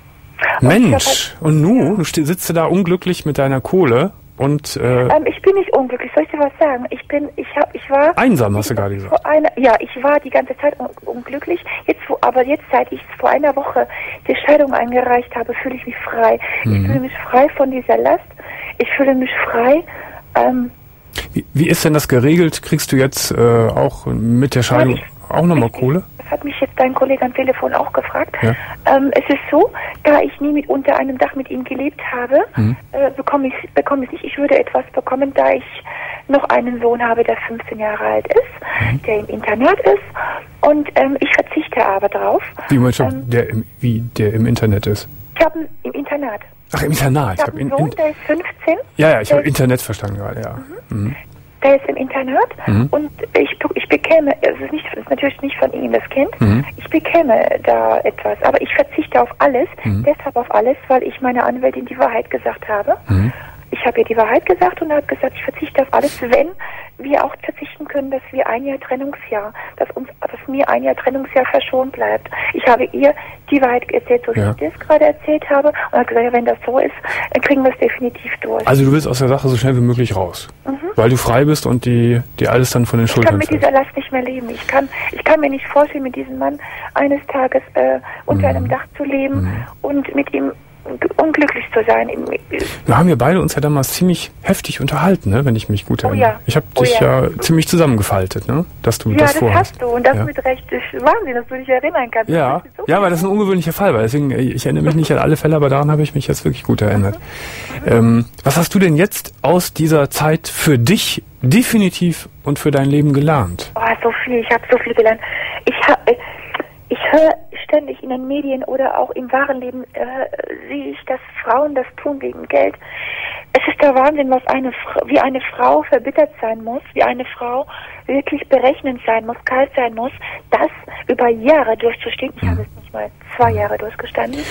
Mensch, halt, und nu, ja. du sitzt da unglücklich mit deiner Kohle und... Äh, ähm, ich bin nicht unglücklich, soll ich dir was sagen? Ich bin, ich hab, ich war... Einsam, hast du gerade gesagt. Vor einer, ja, ich war die ganze Zeit un unglücklich, jetzt, wo, aber jetzt, seit ich vor einer Woche die Scheidung eingereicht habe, fühle ich mich frei. Mhm. Ich fühle mich frei von dieser Last, ich fühle mich frei, ähm, Wie, wie ist denn das geregelt? Kriegst du jetzt äh, auch mit der Scheidung ja, ich, auch nochmal Kohle? Das hat mich jetzt dein Kollege am Telefon auch gefragt. Ja. Ähm, es ist so, da ich nie mit unter einem Dach mit ihm gelebt habe, mhm. äh, bekomme ich bekomme ich nicht. Ich würde etwas bekommen, da ich noch einen Sohn habe, der fünfzehn Jahre alt ist, mhm. der im Internat ist. Und ähm, ich verzichte aber drauf. Wie meinst du, ähm, der im, wie der im Internet ist? Ich habe im Internat. Ach, im Internat. Ich habe einen Sohn, der ist fünfzehn. Ja, ja, ich habe Internet verstanden gerade, ja. Mhm. Mhm. Der ist im Internat mhm. und ich, ich bekäme, es ist, nicht, es ist natürlich nicht von ihm das Kind, mhm. ich bekäme da etwas, aber ich verzichte auf alles, mhm. deshalb auf alles, weil ich meiner Anwältin die Wahrheit gesagt habe. Mhm. Ich habe ihr die Wahrheit gesagt und habe gesagt, ich verzichte auf alles, wenn wir auch verzichten können, dass wir ein Jahr Trennungsjahr, dass uns, dass mir ein Jahr Trennungsjahr verschont bleibt. Ich habe ihr die Wahrheit erzählt, so wie ja. ich das gerade erzählt habe, und habe gesagt, ja, wenn das so ist, dann kriegen wir es definitiv durch. Also du willst aus der Sache so schnell wie möglich raus, mhm. weil du frei bist und die, die alles dann von den ich Schultern fällt. Ich kann mit dieser Last nicht mehr leben. Ich kann, ich kann mir nicht vorstellen, mit diesem Mann eines Tages äh, unter mhm. einem Dach zu leben mhm. und mit ihm unglücklich zu sein. Wir haben ja beide uns ja damals ziemlich heftig unterhalten, ne, wenn ich mich gut erinnere. Oh ja. Ich habe oh dich ja. ja ziemlich zusammengefaltet, ne, dass du ja, das vorhast. Ja, das hast du und das ja. mit Recht. Das ist Wahnsinn, dass du dich erinnern kannst. Ja, so ja, weil das ist ein ungewöhnlicher Fall, weil deswegen, ich erinnere mich nicht an alle Fälle, aber daran habe ich mich jetzt wirklich gut erinnert. Mhm. Ähm, was hast du denn jetzt aus dieser Zeit für dich definitiv und für dein Leben gelernt? Oh, so viel, ich habe so viel gelernt. Ich habe... Ich höre ständig in den Medien oder auch im wahren Leben äh, sehe ich, dass Frauen das tun wegen Geld. Es ist der Wahnsinn, was eine wie eine Frau verbittert sein muss, wie eine Frau wirklich berechnend sein muss, kalt sein muss, das über Jahre durchzustehen. Ich habe es nicht mal zwei Jahre durchgestanden.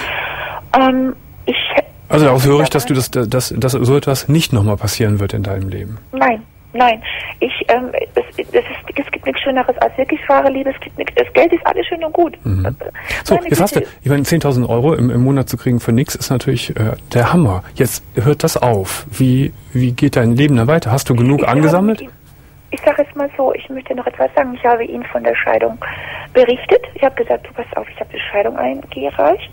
Ähm, ich also daraus höre ich, dass du das, dass, dass so etwas nicht nochmal passieren wird in deinem Leben. Nein. Nein, ich, ähm, es, es, ist, es gibt nichts Schöneres als wirklich wahre Liebe. Es gibt nichts, das Geld ist alles schön und gut. Mhm. So, jetzt Güte. Hast du, ich meine, zehntausend Euro im, im Monat zu kriegen für nichts ist natürlich äh, der Hammer. Jetzt hört das auf. Wie, wie geht dein Leben dann weiter? Hast du genug ich angesammelt? Ihm, ich sage es mal so, ich möchte noch etwas sagen. Ich habe ihn von der Scheidung berichtet. Ich habe gesagt, du pass auf, ich habe die Scheidung eingereicht.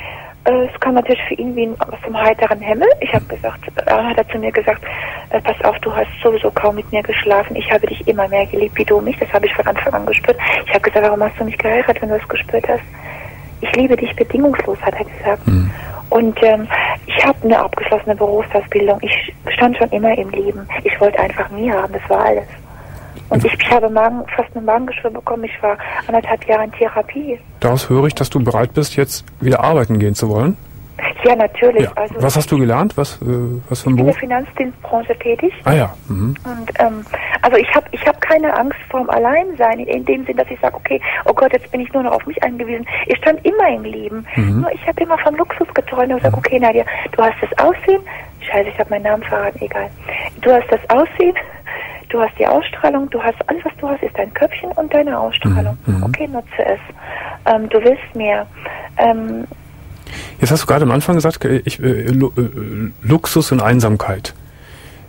Es kam natürlich für ihn wie aus dem heiteren Himmel. Ich habe gesagt, er hat zu mir gesagt, äh, pass auf, du hast sowieso kaum mit mir geschlafen. Ich habe dich immer mehr geliebt wie du mich. Das habe ich von Anfang an gespürt. Ich habe gesagt, warum hast du mich geheiratet, wenn du das gespürt hast? Ich liebe dich bedingungslos, hat er gesagt. Mhm. Und ähm, ich habe eine abgeschlossene Berufsausbildung. Ich stand schon immer im Leben. Ich wollte einfach nie haben, das war alles. Und ich, ich habe Magen, fast eine Magengeschwür bekommen. Ich war anderthalb Jahre in Therapie. Daraus höre ich, dass du bereit bist, jetzt wieder arbeiten gehen zu wollen. Ja, natürlich. Ja. Also was hast du gelernt? Was, äh, was für ein Beruf? Ich bin in der Finanzdienstbranche tätig. Ah ja. Mhm. Und ähm, also ich habe ich hab keine Angst vorm Alleinsein, in, in dem Sinn, dass ich sage, okay, oh Gott, jetzt bin ich nur noch auf mich angewiesen. Ich stand immer im Leben. Mhm. Nur ich habe immer vom Luxus geträumt und gesagt, okay, Nadja, du hast das Aussehen. Scheiße, ich habe meinen Namen verraten, egal. Du hast das Aussehen. Du hast die Ausstrahlung, du hast alles, was du hast, ist dein Köpfchen und deine Ausstrahlung. Mhm. Okay, nutze es. Ähm, du willst mehr. Ähm, Jetzt hast du gerade am Anfang gesagt, ich, äh, Luxus und Einsamkeit.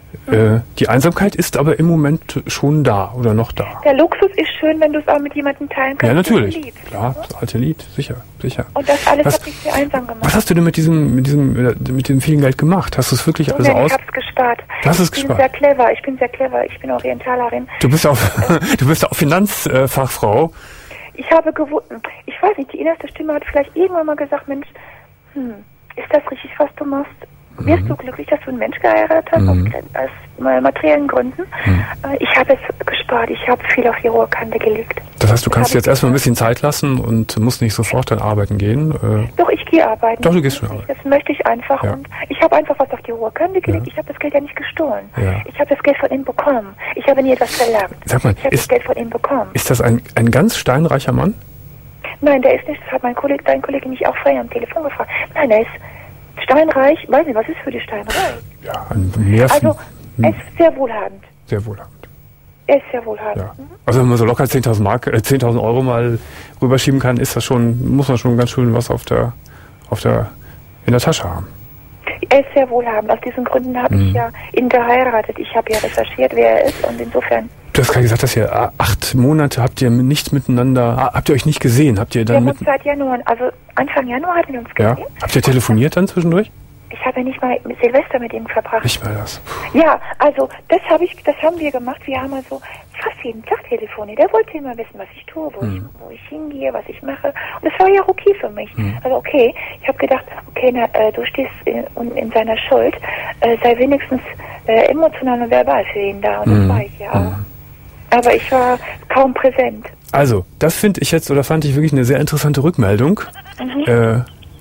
Äh, die Einsamkeit ist aber im Moment schon da oder noch da. Der Luxus ist schön, wenn du es auch mit jemandem teilen kannst. Ja, natürlich. Den du liebst, Klar, ne? das alte Lied, sicher, sicher. Und das alles was, hat mich sehr einsam gemacht. Was hast du denn mit diesem, mit diesem, mit dem vielen Geld gemacht? Hast du es wirklich alles Moment, aus? Ich hab's gespart. Du hast es ich bin gespart. sehr clever, ich bin sehr clever, ich bin Orientalerin. Du bist auch, du bist auch Finanzfachfrau. Ich habe gewusst, ich weiß nicht, die innerste Stimme hat vielleicht irgendwann mal gesagt, Mensch, hm, ist das richtig, was du machst? Wirst mhm. du glücklich, dass du einen Mensch geheiratet hast, mhm. aus, aus materiellen Gründen? Mhm. Ich habe es gespart, ich habe viel auf die hohe Kante gelegt. Das heißt, du kannst dir jetzt erstmal ein bisschen Zeit lassen und musst nicht sofort dann arbeiten gehen? Äh Doch, ich gehe arbeiten. Doch, du gehst schon arbeiten. Das möchte ich einfach. Ja. Und ich habe einfach was auf die hohe Kante gelegt. Ja. Ich habe das Geld ja nicht gestohlen. Ja. Ich habe das Geld von ihm bekommen. Ich habe nie etwas verlangt. Sag mal, ich habe das Geld von ihm bekommen. Ist das ein, ein ganz steinreicher Mann? Nein, der ist nicht. Das hat mein Kollege, dein Kollege mich auch vorher am Telefon gefragt. Nein, er ist steinreich. Weiß nicht, was ist für die steinreich? Ja, ein mehr. Also, er ist sehr wohlhabend. Sehr wohlhabend. Er ist sehr wohlhabend. Ja. Also wenn man so locker zehntausend Mark, äh, zehntausend Euro mal rüberschieben kann, ist das schon, muss man schon ganz schön was auf der, auf der, in der Tasche haben. Er ist sehr wohlhabend. Aus diesen Gründen habe mhm. ich ja ihn geheiratet. Ich habe ja recherchiert, wer er ist, und insofern. Du hast gerade gesagt, dass ihr acht Monate habt ihr nicht miteinander, habt ihr euch nicht gesehen? Habt ihr dann wir haben uns seit Januar, also Anfang Januar hatten wir uns gesehen. Ja. Habt ihr telefoniert dann zwischendurch? Ich habe ja nicht mal Silvester mit ihm verbracht. Nicht mal das. Ja, also das habe ich, das haben wir gemacht. Wir haben also fast jeden Tag telefoniert. Der wollte immer wissen, was ich tue, wo, hm. ich, wo ich hingehe, was ich mache. Und das war ja okay für mich. Hm. Also okay, ich habe gedacht, okay, na, äh, du stehst in, in seiner Schuld, äh, sei wenigstens äh, emotional und verbal für ihn da. Und hm. das war ich ja auch. Hm. Aber ich war kaum präsent. Also, das finde ich jetzt, oder fand ich wirklich eine sehr interessante Rückmeldung. Mhm. Äh,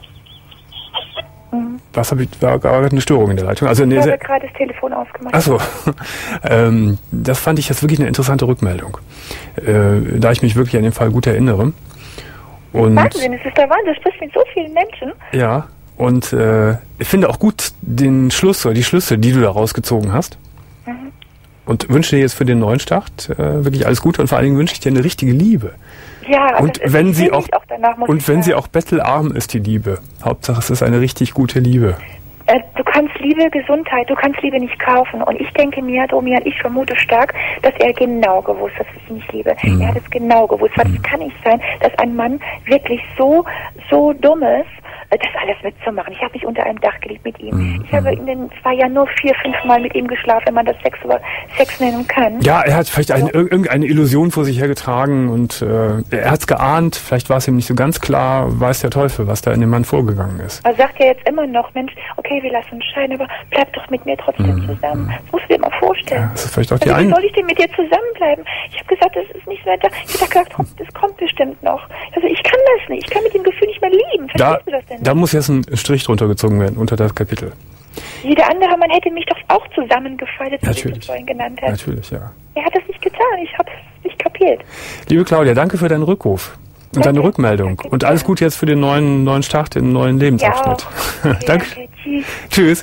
Was habe ich, war gerade eine Störung in der Leitung? Also ich habe gerade das Telefon ausgemacht. Achso, ähm, das fand ich jetzt wirklich eine interessante Rückmeldung, äh, da ich mich wirklich an den Fall gut erinnere. Und Wahnsinn, es ist der Wahnsinn, du sprichst mit so vielen Menschen. Ja, und äh, ich finde auch gut den Schluss oder die Schlüsse, die du da rausgezogen hast. Mhm. Und wünsche dir jetzt für den neuen Start äh, wirklich alles Gute und vor allen Dingen wünsche ich dir eine richtige Liebe. Ja, und wenn sie auch, auch danach, und wenn sie auch bettelarm ist, die Liebe. Hauptsache es ist eine richtig gute Liebe. Äh, du kannst Liebe, Gesundheit, du kannst Liebe nicht kaufen. Und ich denke mir, Domian, ich vermute stark, dass er genau gewusst hat, dass ich ihn nicht liebe. Mhm. Er hat es genau gewusst. Weil es kann nicht sein, dass ein Mann wirklich so, so dumm ist, das alles mitzumachen. Ich habe mich unter einem Dach gelegt mit ihm. Mhm. Ich habe in den zwei Jahren nur vier, fünf Mal mit ihm geschlafen, wenn man das Sex über Sex nennen kann. Ja, er hat vielleicht eine, irgendeine Illusion vor sich hergetragen und äh, er hat es geahnt. Vielleicht war es ihm nicht so ganz klar, weiß der Teufel, was da in dem Mann vorgegangen ist. Er sagt ja jetzt immer noch, Mensch, okay, wir lassen uns scheiden, aber bleib doch mit mir trotzdem mhm. zusammen. Das musst du dir mal vorstellen. Ja, das ist vielleicht auch die also, ein- wie soll ich denn mit dir zusammenbleiben? Ich habe gesagt, das ist nicht mehr da. Ich habe gesagt, das kommt bestimmt noch. Also ich kann das nicht. Ich kann mit dem Gefühl nicht mehr lieben. Verstehst da, du das denn? Da muss jetzt ein Strich drunter gezogen werden, unter das Kapitel. Jeder andere Mann hätte mich doch auch zusammengefaltet, wie du es vorhin genannt hast. Natürlich, ja. Er hat das nicht getan, ich habe es nicht kapiert. Liebe Claudia, danke für deinen Rückruf und danke. Deine Rückmeldung. Danke. Und alles Gute jetzt für den neuen, neuen Start, den neuen Lebensabschnitt. Ja, okay, danke. danke. Tschüss. Tschüss.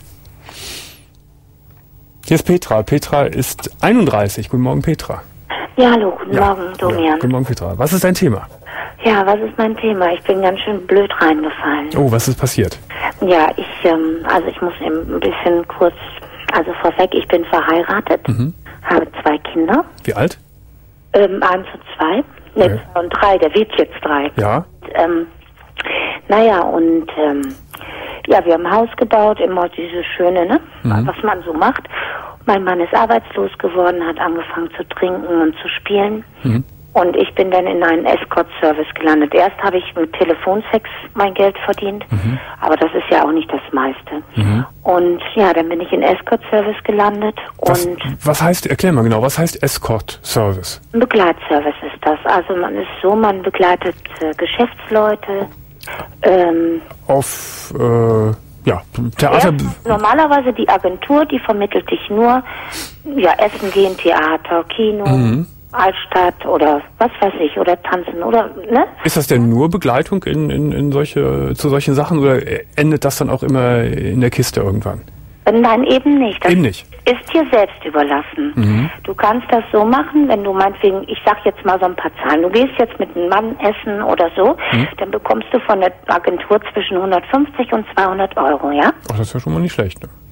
Hier ist Petra. Petra ist einunddreißig. Guten Morgen, Petra. Ja, hallo, guten ja. Morgen, Domian. Ja, guten Morgen, Petra. Was ist dein Thema? Ja, was ist mein Thema? Ich bin ganz schön blöd reingefallen. Oh, was ist passiert? Ja, ich, ähm, also ich muss eben ein bisschen kurz, also vorweg, ich bin verheiratet, mhm. habe zwei Kinder. Wie alt? Ähm, eins und zwei. Ne, okay. zwei und drei, der wird jetzt drei. Ja. Und, ähm, naja, und, ähm, ja, wir haben ein Haus gebaut, immer dieses Schöne, ne, mhm. was man so macht. Mein Mann ist arbeitslos geworden, hat angefangen zu trinken und zu spielen. Mhm. Und ich bin dann in einen Escort-Service gelandet. Erst habe ich mit Telefonsex mein Geld verdient, mhm. aber das ist ja auch nicht das meiste. Mhm. Und ja, dann bin ich in Escort-Service gelandet. Was, und was heißt, erklär mal genau, was heißt Escort-Service? Ein Begleitservice ist das. Also man ist so, man begleitet äh, Geschäftsleute. Ähm, Auf, äh, ja, Theater... Erst, normalerweise die Agentur, die vermittelt dich nur, ja, Essen gehen, Theater, Kino... Mhm. Altstadt oder was weiß ich, oder tanzen, oder, ne? Ist das denn nur Begleitung in, in, in solche, zu solchen Sachen oder endet das dann auch immer in der Kiste irgendwann? Nein, eben nicht. Das eben nicht. Ist dir selbst überlassen. Mhm. Du kannst das so machen, wenn du meinetwegen, ich sag jetzt mal so ein paar Zahlen, du gehst jetzt mit einem Mann essen oder so, mhm. dann bekommst du von der Agentur zwischen hundertfünfzig und zweihundert Euro, ja? Ach, das ist ja schon mal nicht schlecht, ne?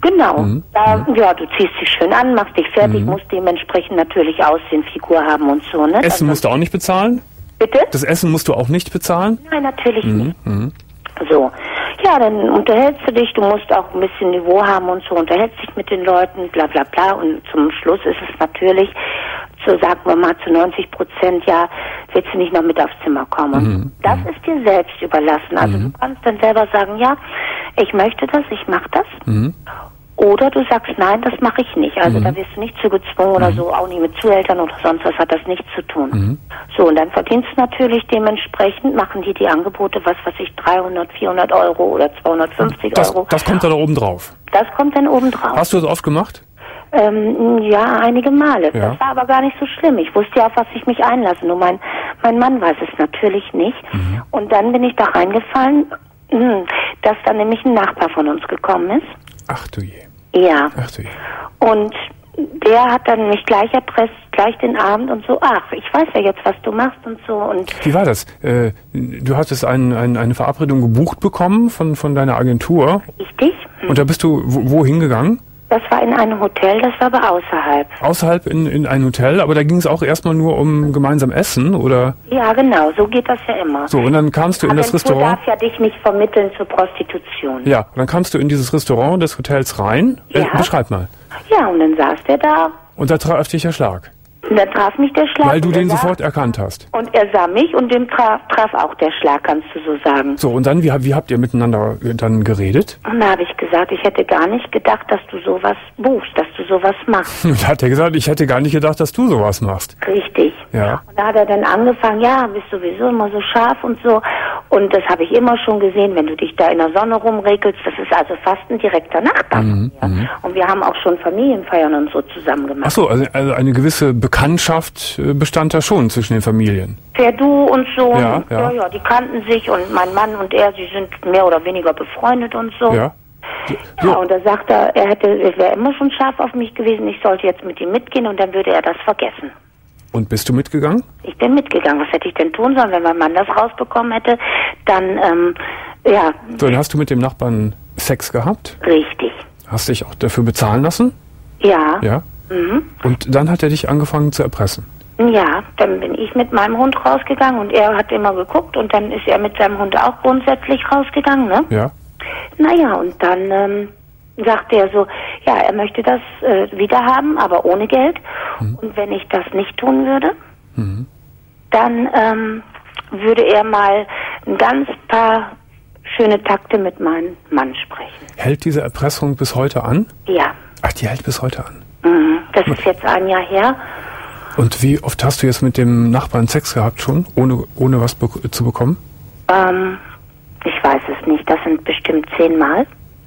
Genau. Mhm. Da, mhm. Ja, du ziehst dich schön an, machst dich fertig, Mhm. musst dementsprechend natürlich aussehen, Figur haben und so, ne? Essen musst du auch nicht bezahlen? Bitte? Das Essen musst du auch nicht bezahlen? Nein, natürlich Mhm. nicht. Mhm. So. Ja, dann unterhältst du dich, du musst auch ein bisschen Niveau haben und so, unterhältst dich mit den Leuten, bla bla bla. Und zum Schluss ist es natürlich, so sagen wir mal zu neunzig Prozent, ja, willst du nicht noch mit aufs Zimmer kommen? Mhm. Das ist dir selbst überlassen. Also Mhm. du kannst dann selber sagen, ja, ich möchte das, ich mache das. Mhm. Oder du sagst, nein, das mache ich nicht. Also Mhm. da wirst du nicht zu gezwungen oder so, auch nicht mit Zuhältern oder sonst was, hat das nichts zu tun. Mhm. So, und dann verdienst du natürlich dementsprechend, machen die die Angebote, was weiß ich, dreihundert, vierhundert Euro oder zweihundertfünfzig Das, Euro. das kommt da oben drauf. Das kommt dann oben drauf. Hast du das oft gemacht? Ähm, ja, einige Male. Ja. Das war aber gar nicht so schlimm. Ich wusste ja, auf was ich mich einlasse. Nur mein, mein Mann weiß es natürlich nicht. Mhm. Und dann bin ich da reingefallen, hm, dass dann nämlich ein Nachbar von uns gekommen ist. Ach du je. Ja. Ach du je. Und der hat dann mich gleich erpresst, gleich den Abend und so, ach, ich weiß ja jetzt, was du machst und so. Und Wie war das? Äh, du hattest ein, ein, eine Verabredung gebucht bekommen von, von deiner Agentur. richtig? Hm. Und da bist du wo, wohin gegangen? Das war in einem Hotel, das war aber außerhalb. Außerhalb in, in ein Hotel, aber da ging es auch erstmal nur um gemeinsam Essen, oder? Ja, genau, so geht das ja immer. So, und dann kamst du in das Agentur Restaurant. darf ja dich nicht vermitteln zur Prostitution. Ja, und dann kamst du in dieses Restaurant des Hotels rein. Äh, Ja. beschreib mal. Ja, und dann saß der da Und da traf dich der Schlag. und dann traf mich der Schlag. Weil du und er den sah- sofort erkannt hast. Und er sah mich und dem traf, traf auch der Schlag, kannst du so sagen. So, und dann, wie, wie habt ihr miteinander dann geredet? Und da habe ich gesagt, ich hätte gar nicht gedacht, dass du sowas buchst, dass du sowas machst. Und da hat er gesagt, ich hätte gar nicht gedacht, dass du sowas machst. Richtig. Ja. Und da hat er dann angefangen, ja, bist sowieso immer so scharf und so. Und das habe ich immer schon gesehen, wenn du dich da in der Sonne rumregelst. Das ist also fast ein direkter Nachbar Mhm, von mir. Und wir haben auch schon Familienfeiern und so zusammen gemacht. Ach so, also, also eine gewisse Bekanntschaft äh, bestand da schon zwischen den Familien. Per Du und so. Ja, ja. ja, ja, die kannten sich und mein Mann und er, sie sind mehr oder weniger befreundet und so. Ja. Ja, und da sagt er, er hätte, er wäre immer schon scharf auf mich gewesen, ich sollte jetzt mit ihm mitgehen und dann würde er das vergessen. Und bist du mitgegangen? Ich bin mitgegangen. Was hätte ich denn tun sollen, wenn mein Mann das rausbekommen hätte? Dann, ähm, ja, So, dann hast du mit dem Nachbarn Sex gehabt? richtig. Hast dich auch dafür bezahlen lassen? Ja. Ja. Mhm. Und dann hat er dich angefangen zu erpressen. Ja, dann bin ich mit meinem Hund rausgegangen und er hat immer geguckt und dann ist er mit seinem Hund auch grundsätzlich rausgegangen, ne? Ja. Naja, und dann ähm, sagte er so, ja, er möchte das äh, wiederhaben, aber ohne Geld. Mhm. Und wenn ich das nicht tun würde, Mhm. dann ähm, würde er mal ein ganz paar schöne Takte mit meinem Mann sprechen. Hält diese Erpressung bis heute an? Ja, Ach, die hält bis heute an. mhm. Das ist jetzt ein Jahr her. Und wie oft hast du jetzt mit dem Nachbarn Sex gehabt schon, ohne, ohne was be zu bekommen? Ähm, ich weiß es nicht, das sind bestimmt zehnmal.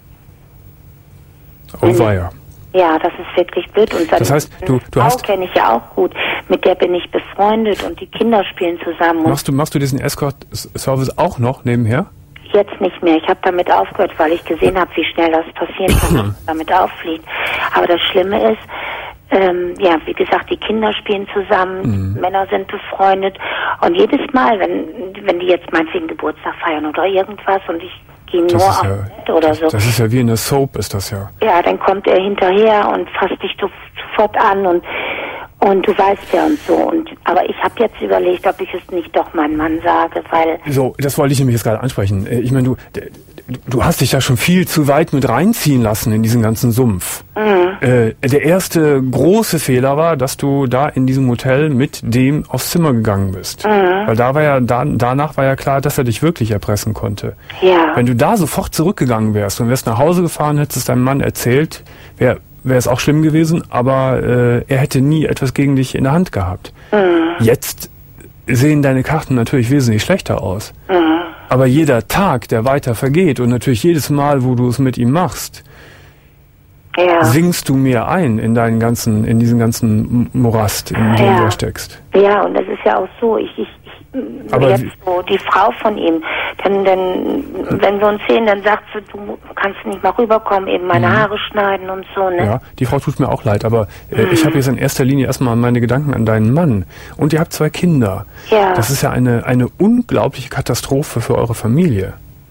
Oh weia. Ja, das ist wirklich blöd. Und seine Das heißt, du- du Frau hast- kenne ich ja auch gut. Mit der bin ich befreundet und die Kinder spielen zusammen. Und Machst du, machst du diesen Escort-Service auch noch nebenher? jetzt nicht mehr. Ich habe damit aufgehört, weil ich gesehen habe, wie schnell das passieren kann, dass man damit auffliegt. Aber das Schlimme ist, ähm, ja, wie gesagt, die Kinder spielen zusammen, Mhm. Männer sind befreundet. Und jedes Mal, wenn, wenn die jetzt meinetwegen Geburtstag feiern oder irgendwas und ich gehe nur Das ist aufs ja, Bett oder das, so, das ist ja wie in der Soap, ist das ja. ja, dann kommt er hinterher und fasst dich so, sofort an und und du weißt ja und so. Und aber ich habe jetzt überlegt, ob ich es nicht doch meinem Mann sage, weil So, das wollte ich nämlich jetzt gerade ansprechen. Äh, Ich meine, du, d- du hast dich ja schon viel zu weit mit reinziehen lassen in diesen ganzen Sumpf. Mhm. Äh, der erste große Fehler war, dass du da in diesem Hotel mit dem aufs Zimmer gegangen bist. Mhm. Weil da war ja, da, danach war ja klar, dass er dich wirklich erpressen konnte. ja, Wenn du da sofort zurückgegangen wärst und wärst nach Hause gefahren, hättest es deinem Mann erzählt, wäre wäre es auch schlimm gewesen, aber äh, er hätte nie etwas gegen dich in der Hand gehabt. Mhm. Jetzt sehen deine Karten natürlich wesentlich schlechter aus. Mhm. Aber jeder Tag, der weiter vergeht und natürlich jedes Mal, wo du es mit ihm machst, ja, singst du mehr ein in deinen ganzen, in diesen ganzen M- Morast, in dem Ja. du da steckst. ja, und das ist ja auch so. Ich, ich, ich Aber jetzt wie- so die Frau von ihm, dann, dann, wenn wir uns sehen, dann sagt sie, du kannst nicht mal rüberkommen, eben meine Haare schneiden und so, ne? Ja, die Frau tut mir auch leid, aber äh, ich habe jetzt in erster Linie erstmal meine Gedanken an deinen Mann. Und ihr habt zwei Kinder. Ja. Das ist ja eine, eine unglaubliche Katastrophe für eure Familie.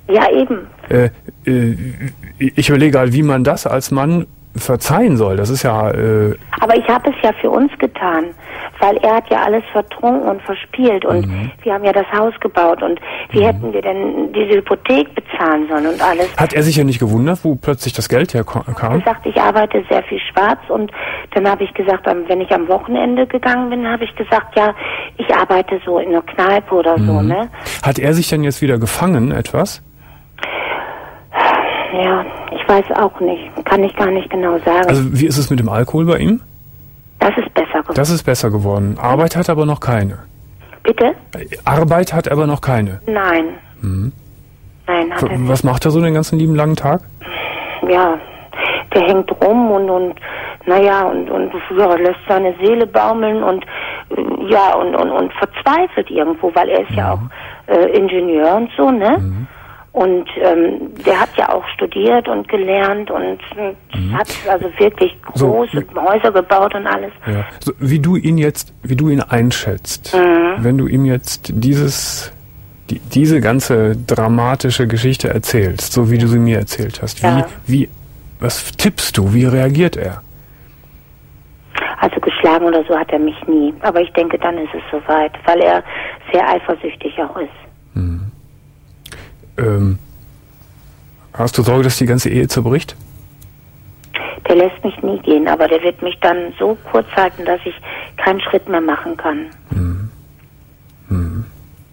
Ja, eben. Äh, äh, ich überlege halt, wie man das als Mann verzeihen soll. Das ist ja... Äh Aber ich habe es ja für uns getan, weil er hat ja alles vertrunken und verspielt und mhm. wir haben ja das Haus gebaut und wie mhm. hätten wir denn diese Hypothek bezahlen sollen und alles. Hat er sich ja nicht gewundert, wo plötzlich das Geld herkam? Er hat gesagt, ich arbeite sehr viel schwarz und dann habe ich gesagt, wenn ich am Wochenende gegangen bin, habe ich gesagt, ja, ich arbeite so in einer Kneipe oder mhm. so, ne? Hat er sich denn jetzt wieder gefangen, etwas? Ja, ich weiß auch nicht. Kann ich gar nicht genau sagen. Also wie ist es mit dem Alkohol bei ihm? Das ist besser geworden. Das ist besser geworden. Arbeit hat aber noch keine. Bitte? Arbeit hat aber noch keine. Nein. Mhm. Nein, hat er nicht. Was macht er so den ganzen lieben langen Tag? Ja, der hängt rum und, und naja, und, und ja, lässt seine Seele baumeln und ja, und, und, und verzweifelt irgendwo, weil er ist mhm. ja auch äh, Ingenieur und so, ne? Mhm. Und ähm, der hat ja auch studiert und gelernt und mhm. hat also wirklich große so, Häuser gebaut und alles. Ja. So, wie du ihn jetzt, wie du ihn einschätzt, mhm. wenn du ihm jetzt dieses, die, diese ganze dramatische Geschichte erzählst, so wie du sie mir erzählt hast, wie, ja. wie, was tippst du, wie reagiert er? Also geschlagen oder so hat er mich nie. Aber ich denke, dann ist es soweit, weil er sehr eifersüchtig auch ist. Mhm. Ähm, hast du Sorge, dass die ganze Ehe zerbricht? Der lässt mich nie gehen, aber der wird mich dann so kurz halten, dass ich keinen Schritt mehr machen kann. Mhm. Mhm.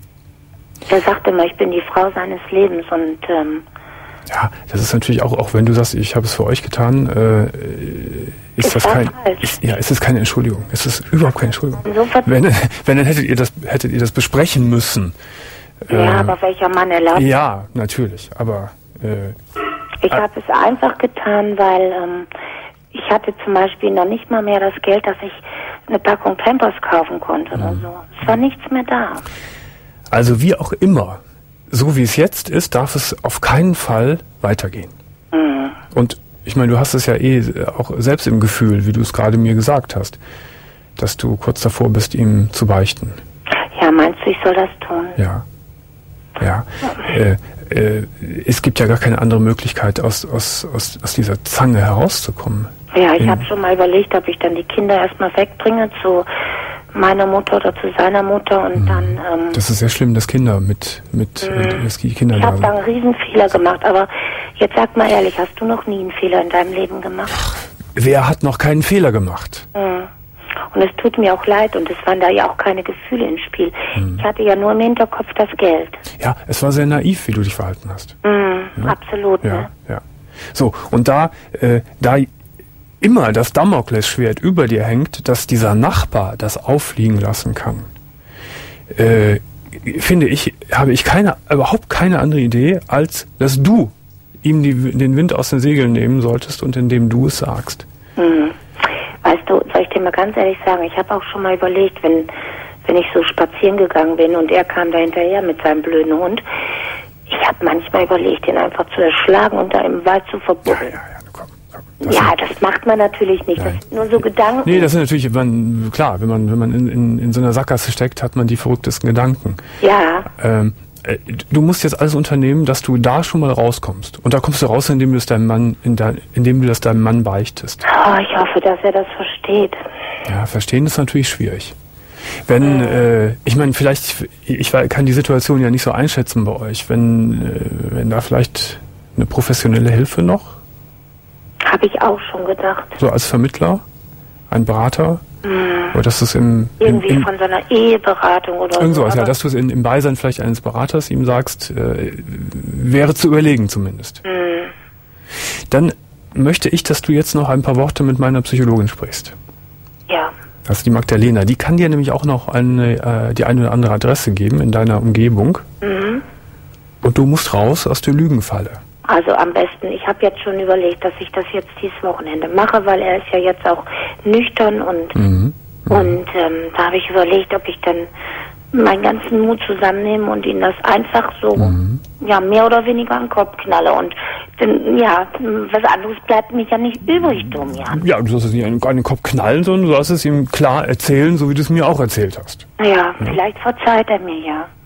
Er sagt immer, ich bin die Frau seines Lebens und ähm, ja, das ist natürlich auch, auch wenn du sagst, ich habe es für euch getan, äh, ist, ist das kein, ist, ja, ist es keine Entschuldigung. Es ist überhaupt keine Entschuldigung. So wenn, wenn dann hättet ihr das, hättet ihr das besprechen müssen. Ja, äh, aber welcher Mann erlaubt? Ja, natürlich, aber... Äh, ich habe es einfach getan, weil ähm, ich hatte zum Beispiel noch nicht mal mehr das Geld, dass ich eine Packung Pampers kaufen konnte oder so. Es war nichts mehr da. Also wie auch immer, so wie es jetzt ist, darf es auf keinen Fall weitergehen. Mhm. Und ich meine, du hast es ja eh auch selbst im Gefühl, wie du es gerade mir gesagt hast, dass du kurz davor bist, ihm zu beichten. Ja, meinst du, ich soll das tun? Ja. Ja, äh, äh, es gibt ja gar keine andere Möglichkeit, aus, aus, aus, aus dieser Zange herauszukommen. Ja, ich habe schon mal überlegt, ob ich dann die Kinder erstmal wegbringe zu meiner Mutter oder zu seiner Mutter und mhm. dann... Ähm, das ist sehr schlimm, dass Kinder mit... mit mhm. dass die Kinder ich habe da einen Riesenfehler gemacht, aber jetzt sag mal ehrlich, hast du noch nie einen Fehler in deinem Leben gemacht? Ach, wer hat noch keinen Fehler gemacht? Mhm. Und es tut mir auch leid und es waren da ja auch keine Gefühle ins Spiel. Mhm. Ich hatte ja nur im Hinterkopf das Geld. Ja, es war sehr naiv, wie du dich verhalten hast. Mhm, ja? Absolut, ja, ne? Ja. So, und da, äh, da immer das Damoklesschwert über dir hängt, dass dieser Nachbar das auffliegen lassen kann, äh, finde ich, habe ich keine, überhaupt keine andere Idee, als dass du ihm die, den Wind aus den Segeln nehmen solltest und indem du es sagst. Mhm. Weißt du, soll ich dir mal ganz ehrlich sagen, ich habe auch schon mal überlegt, wenn wenn ich so spazieren gegangen bin und er kam da hinterher mit seinem blöden Hund, ich habe manchmal überlegt, ihn einfach zu erschlagen und da im Wald zu verbuddeln. Ja, ja, ja, komm, komm. Das ja, sind, das macht man natürlich nicht, nein. Das sind nur so Gedanken. Nee, das sind natürlich, man, klar, wenn man wenn man in, in, in so einer Sackgasse steckt, hat man die verrücktesten Gedanken. Ja. Ähm, du musst jetzt alles unternehmen, dass du da schon mal rauskommst. Und da kommst du raus, indem du es deinem Mann, in dein, indem du das deinem Mann beichtest. Oh, ich hoffe, dass er das versteht. Ja, verstehen ist natürlich schwierig. Wenn, mhm. äh, ich meine, vielleicht, ich kann die Situation ja nicht so einschätzen bei euch, wenn, äh, wenn da vielleicht eine professionelle Hilfe noch? Habe ich auch schon gedacht. So als Vermittler? Ein Berater? Mhm. Oder dass du es im, im... Irgendwie im, von so einer Eheberatung oder irgend so. Sowas, ja, dass du es in, im Beisein vielleicht eines Beraters ihm sagst, äh, wäre zu überlegen zumindest. Mhm. Dann möchte ich, dass du jetzt noch ein paar Worte mit meiner Psychologin sprichst. Ja. Das ist die Magdalena. Die kann dir nämlich auch noch eine, äh, die eine oder andere Adresse geben in deiner Umgebung. Mhm. Und du musst raus aus der Lügenfalle. Also am besten, ich habe jetzt schon überlegt, dass ich das jetzt dieses Wochenende mache, weil er ist ja jetzt auch nüchtern und, mhm. Mhm. und ähm, da habe ich überlegt, ob ich dann meinen ganzen Mut zusammennehme und ihn das einfach so, mhm. ja, mehr oder weniger an den Kopf knalle. Und dann, ja, was anderes bleibt mir ja nicht übrig, Domian. Ja, du sollst es nicht an den Kopf knallen, sondern du sollst es ihm klar erzählen, so wie du es mir auch erzählt hast. Ja, ja. Vielleicht verzeiht er mir ja.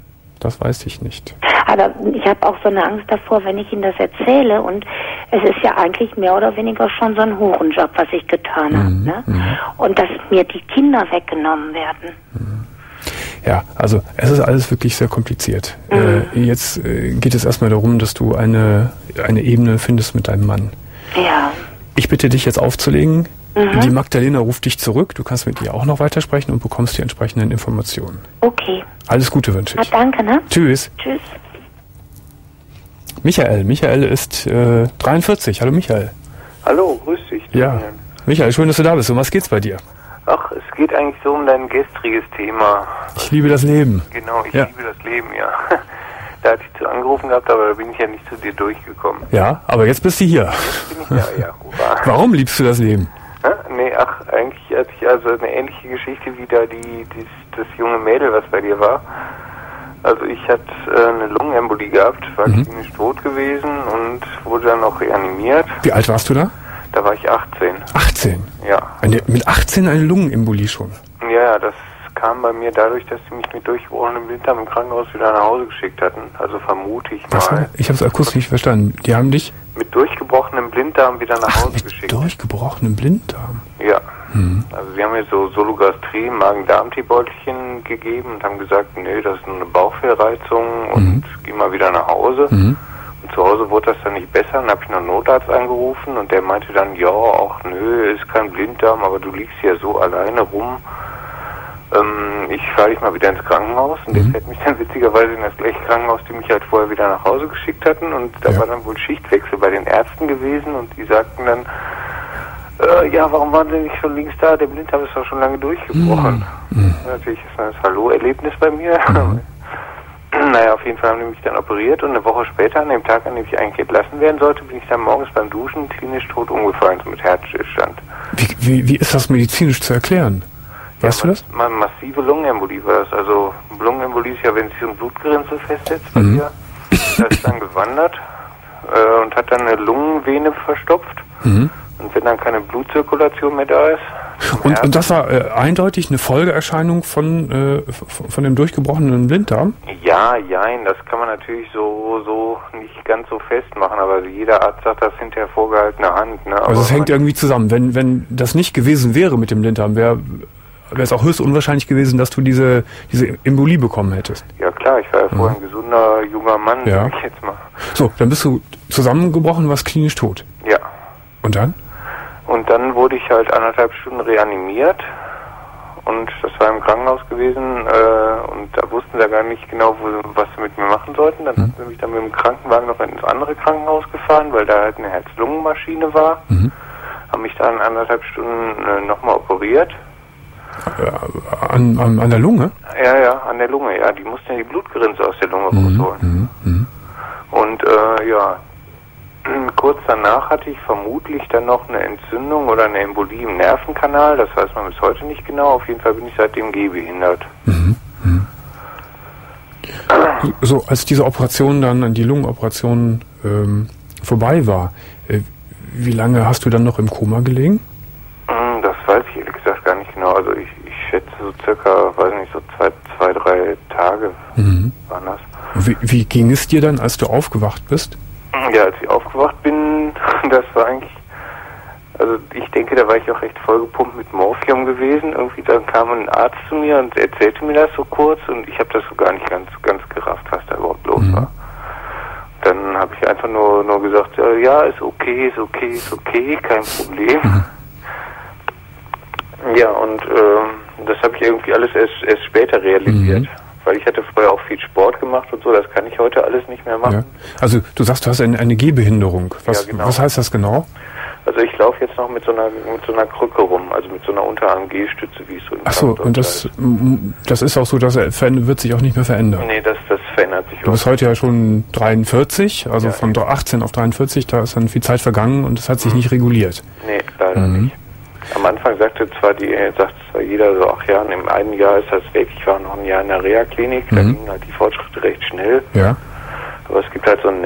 das weiß ich nicht. Aber ich habe auch so eine Angst davor, wenn ich Ihnen das erzähle, und es ist ja eigentlich mehr oder weniger schon so ein Hurenjob, was ich getan mhm. habe, ne? Mhm. Und dass mir die Kinder weggenommen werden. Mhm. Ja, also es ist alles wirklich sehr kompliziert. Mhm. Äh, jetzt äh, geht es erstmal darum, dass du eine, eine Ebene findest mit deinem Mann. Ja. Ich bitte dich jetzt aufzulegen. Mhm. Die Magdalena ruft dich zurück. Du kannst mit ihr auch noch weitersprechen und bekommst die entsprechenden Informationen. Okay. Alles Gute wünsche ich. Na, danke, ne? Tschüss. Tschüss. Michael. Michael ist äh, dreiundvierzig. Hallo Michael. Hallo, grüß dich. Ja. Michael, schön, dass du da bist. Um was geht's bei dir? Ach, es geht eigentlich so um dein gestriges Thema. Ich liebe das Leben. Genau, ich ja. liebe das Leben, ja. Da hatte ich zu angerufen gehabt, aber da bin ich ja nicht zu dir durchgekommen. Ja, aber jetzt bist du hier. Jetzt bin ich da, ja. Hurra. Warum liebst du das Leben? Ja, nee, ach, eigentlich hatte ich also eine ähnliche Geschichte wie da die, die, das junge Mädel, was bei dir war. Also ich hatte äh, eine Lungenembolie gehabt, war mhm. klinisch tot gewesen und wurde dann auch reanimiert. Wie alt warst du da? Da war ich achtzehn. achtzehn? Ja. Eine, mit achtzehn eine Lungenembolie schon? Ja, ja, das kam bei mir dadurch, dass sie mich mit durchgebrochenem Blinddarm im Krankenhaus wieder nach Hause geschickt hatten. Also vermute ich mal. Was? Ich habe es akustisch nicht verstanden. Die haben dich mit durchgebrochenem Blinddarm wieder nach Ach, Hause mit geschickt. durchgebrochenem Blinddarm? Ja. Mhm. Also sie haben mir so Sologastrie, Magen-Darm-T-Beutelchen gegeben und haben gesagt, nee, das ist nur eine Bauchfehlreizung und Mhm. geh mal wieder nach Hause. Mhm. Und zu Hause wurde das dann nicht besser. Dann habe ich noch einen Notarzt angerufen und der meinte dann, ja, ach nö, ist kein Blinddarm, aber du liegst hier so alleine rum. Ähm, ich fahre dich mal wieder ins Krankenhaus. Und Mhm. der fährt mich dann witzigerweise in das gleiche Krankenhaus, die mich halt vorher wieder nach Hause geschickt hatten. Und da Ja. war dann wohl Schichtwechsel bei den Ärzten gewesen und die sagten dann, äh, ja, warum waren Sie nicht schon links da? Der Blinddarm ist doch schon lange durchgebrochen. Mhm. Natürlich ist das Hallo-Erlebnis bei mir. Mhm. Naja, auf jeden Fall haben die mich dann operiert und eine Woche später, an dem Tag, an dem ich eigentlich entlassen werden sollte, bin ich dann morgens beim Duschen klinisch tot umgefallen, so mit Herzstillstand. Wie, wie, wie ist das medizinisch zu erklären? Weißt ja, du das? Ma massive Lungenembolie war das. Also Lungenembolie ist ja, wenn sich so ein Blutgerinnsel festsetzt bei Mhm. dir. Das ist dann gewandert äh, und hat dann eine Lungenvene verstopft. Mhm. Und wenn dann keine Blutzirkulation mehr da ist. Und, und das war äh, eindeutig eine Folgeerscheinung von, äh, von, von dem durchgebrochenen Blinddarm? Ja, jein, das kann man natürlich so so nicht ganz so festmachen, aber jeder Arzt sagt das hinter vorgehaltener Hand. Ne? Also es hängt irgendwie zusammen. Wenn, wenn das nicht gewesen wäre mit dem Blinddarm, wäre wäre es auch höchst unwahrscheinlich gewesen, dass du diese, diese Embolie bekommen hättest. Ja klar, ich war ja vorher ein gesunder, junger Mann, Ja. sag ich jetzt mal. So, dann bist du zusammengebrochen, warst klinisch tot. Ja. Und dann? Und dann wurde ich halt anderthalb Stunden reanimiert und das war im Krankenhaus gewesen äh, und da wussten sie ja gar nicht genau, wo, was sie mit mir machen sollten. Dann Mhm. haben sie mich dann mit dem Krankenwagen noch ins andere Krankenhaus gefahren, weil da halt eine Herz-Lungen-Maschine war. Mhm. Haben mich dann anderthalb Stunden äh, nochmal operiert. Äh, an, an, an der Lunge? Ja, ja, an der Lunge, ja. Die mussten ja die Blutgerinse aus der Lunge Mhm. rausholen. Mhm. Mhm. Und äh, ja, kurz danach hatte ich vermutlich dann noch eine Entzündung oder eine Embolie im Nervenkanal. Das weiß man bis heute nicht genau. Auf jeden Fall bin ich seitdem gehbehindert. Mhm. Mhm. So, als diese Operation dann, die Lungenoperation ähm, vorbei war, äh, wie lange hast du dann noch im Koma gelegen? Hm, Das weiß ich ehrlich gesagt gar nicht genau. Also ich, ich schätze so circa, weiß nicht, so zwei, zwei drei Tage Mhm. waren das. Wie, wie ging es dir dann, als du aufgewacht bist? Ja, als ich aufgewacht bin, das war eigentlich, also ich denke, da war ich auch recht vollgepumpt mit Morphium gewesen. Irgendwie dann kam ein Arzt zu mir und erzählte mir das so kurz und ich habe das so gar nicht ganz ganz gerafft, was da überhaupt los Mhm. war. Dann habe ich einfach nur nur gesagt, äh, ja, ist okay, ist okay, ist okay, kein Problem. Mhm. Ja, und ähm, das habe ich irgendwie alles erst, erst später realisiert. Mhm. Weil ich hatte vorher auch viel Sport gemacht und so, das kann ich heute alles nicht mehr machen. Ja. Also du sagst, du hast eine, eine Gehbehinderung. Was, Ja, genau. was heißt das genau? Also ich laufe jetzt noch mit so einer mit so einer Krücke rum, also mit so einer Unterarm-G-Stütze, wie es so im Ach so, Krankenhaus und das, heißt. m- das ist auch so, dass er verändert- wird sich auch nicht mehr verändern. Nee, das, das verändert sich Du bist auch. heute ja schon dreiundvierzig, also Ja, von achtzehn auf dreiundvierzig, da ist dann viel Zeit vergangen und es hat sich Mhm. nicht reguliert. Nee, leider Mhm. nicht. Am Anfang sagte zwar die, äh, sagt zwar jeder so, ach ja, in dem einen Jahr ist das weg. Ich war noch ein Jahr in der Reha-Klinik, da Mhm. gingen halt die Fortschritte recht schnell. Ja. Aber es gibt halt so einen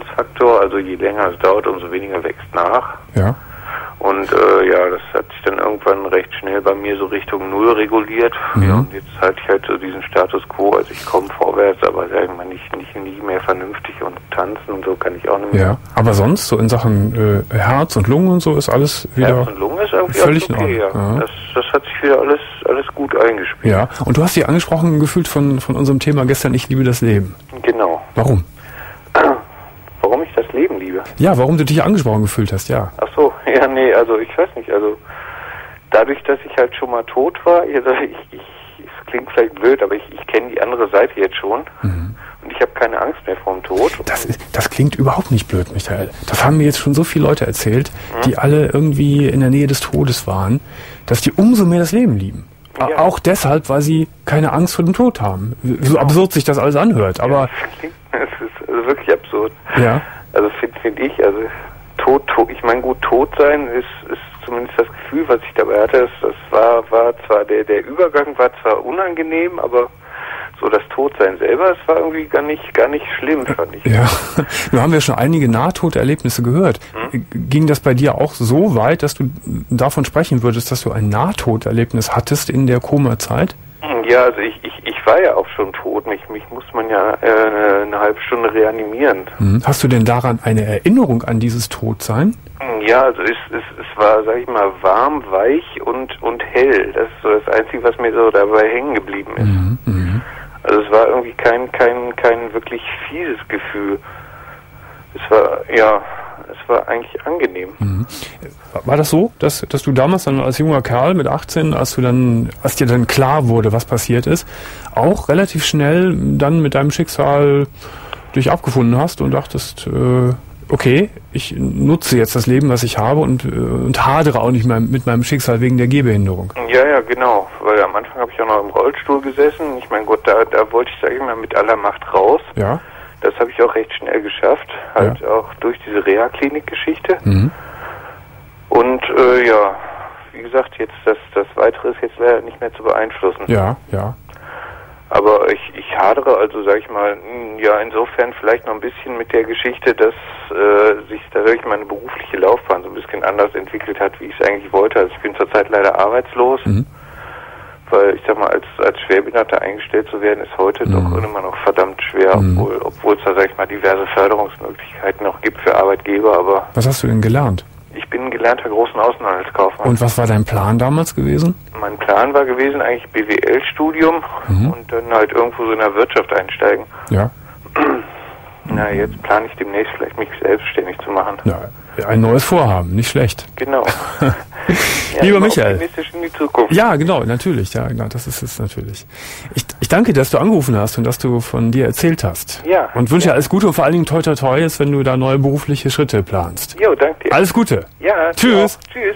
Nervenwachstumsfaktor, also je länger es dauert, umso weniger wächst nach. Ja. Und äh, ja, das hat sich dann irgendwann recht schnell bei mir so Richtung Null reguliert. Mhm. Ja, und jetzt halte ich halt so diesen Status quo, also ich komme vorwärts, aber sagen wir nicht, nicht, nicht mehr vernünftig und tanzen und so kann ich auch nicht mehr. Ja, aber sonst so in Sachen äh, Herz und Lungen und so ist alles wieder Herz und Lungen ist irgendwie völlig okay, in Ordnung. ja. Ja. Das, das hat sich wieder alles, alles gut eingespielt. Ja, und du hast dich angesprochen gefühlt von, von unserem Thema gestern, ich liebe das Leben. Genau. Warum? Warum ich das Leben liebe? Ja, warum du dich angesprochen gefühlt hast, ja. Ach so, ja, nee, also ich weiß nicht, also dadurch, dass ich halt schon mal tot war, also ich, ich, es klingt vielleicht blöd, aber ich, ich kenne die andere Seite jetzt schon mhm. und ich habe keine Angst mehr vorm Tod. Das, ist, das klingt überhaupt nicht blöd, Michael. Das haben mir jetzt schon so viele Leute erzählt, mhm. die alle irgendwie in der Nähe des Todes waren, dass die umso mehr das Leben lieben. Ja. Auch deshalb, weil sie keine Angst vor dem Tod haben. So absurd sich das alles anhört, aber... Ja, das ist also wirklich absurd. Ja. Also finde find ich, also tot, tot ich meine gut, tot sein ist, ist zumindest das Gefühl, was ich dabei hatte. Das, das war, war zwar, der, der Übergang war zwar unangenehm, aber so das Todsein selber, das war irgendwie gar nicht, gar nicht schlimm, fand ich. Ja, nun haben wir schon einige Nahtoderlebnisse gehört. Hm? Ging das bei dir auch so weit, dass du davon sprechen würdest, dass du ein Nahtoderlebnis hattest in der Koma-Zeit? Ja, also ich, ich, ich war ja auch schon tot. Mich, mich muss man ja äh, eine, eine halbe Stunde reanimieren. Hm. Hast du denn daran eine Erinnerung an dieses Todsein? Ja, also es, es, es war, sag ich mal, warm, weich und, und hell. Das ist so das Einzige, was mir so dabei hängen geblieben ist. Mhm. Mhm. Also es war irgendwie kein, kein, kein wirklich fieses Gefühl. Es war, ja, es war eigentlich angenehm. Mhm. War das so, dass, dass du damals dann als junger Kerl mit achtzehn, als du dann, als dir dann klar wurde, was passiert ist, auch relativ schnell dann mit deinem Schicksal dich abgefunden hast und dachtest, äh, okay, ich nutze jetzt das Leben, was ich habe und, und hadere auch nicht mehr mit meinem Schicksal wegen der Gehbehinderung. Ja, ja, genau. Weil am Anfang habe ich auch noch im Rollstuhl gesessen. Ich meine, Gott, da, da wollte ich, sag ich mal, mit aller Macht raus. Ja. Das habe ich auch recht schnell geschafft. Halt ja. auch durch diese Reha-Klinik-Geschichte. Mhm. Und äh, ja, wie gesagt, jetzt das, das Weitere ist jetzt leider nicht mehr zu beeinflussen. Ja, ja. Aber ich, ich hadere also, sag ich mal, ja, insofern vielleicht noch ein bisschen mit der Geschichte, dass äh, sich dadurch meine berufliche Laufbahn so ein bisschen anders entwickelt hat, wie ich es eigentlich wollte. Also ich bin zurzeit leider arbeitslos, mhm. weil ich sag mal, als als Schwerbehinderter eingestellt zu werden, ist heute mhm. doch immer noch verdammt schwer, mhm. obwohl obwohl es da, sag ich mal, diverse Förderungsmöglichkeiten noch gibt für Arbeitgeber. Aber was hast du denn gelernt? Ich bin gelernter großen Außenhandelskaufmann. Und was war dein Plan damals gewesen? Mein Plan war gewesen, eigentlich B W L-Studium mhm. und dann halt irgendwo so in der Wirtschaft einsteigen. Ja. Na, jetzt plane ich demnächst vielleicht mich selbstständig zu machen. Ja, ein neues Vorhaben, nicht schlecht. Genau. Ja, lieber Michael. Optimistisch in die Zukunft. Ja, genau, natürlich. Ja, genau, das ist es natürlich. Ich, ich danke, dass du angerufen hast und dass du von dir erzählt hast. Ja. Und wünsche ja. dir alles Gute und vor allen Dingen toi toi toi jetzt, wenn du da neue berufliche Schritte planst. Jo, danke dir. Alles Gute. Ja. Tschüss. Tschüss.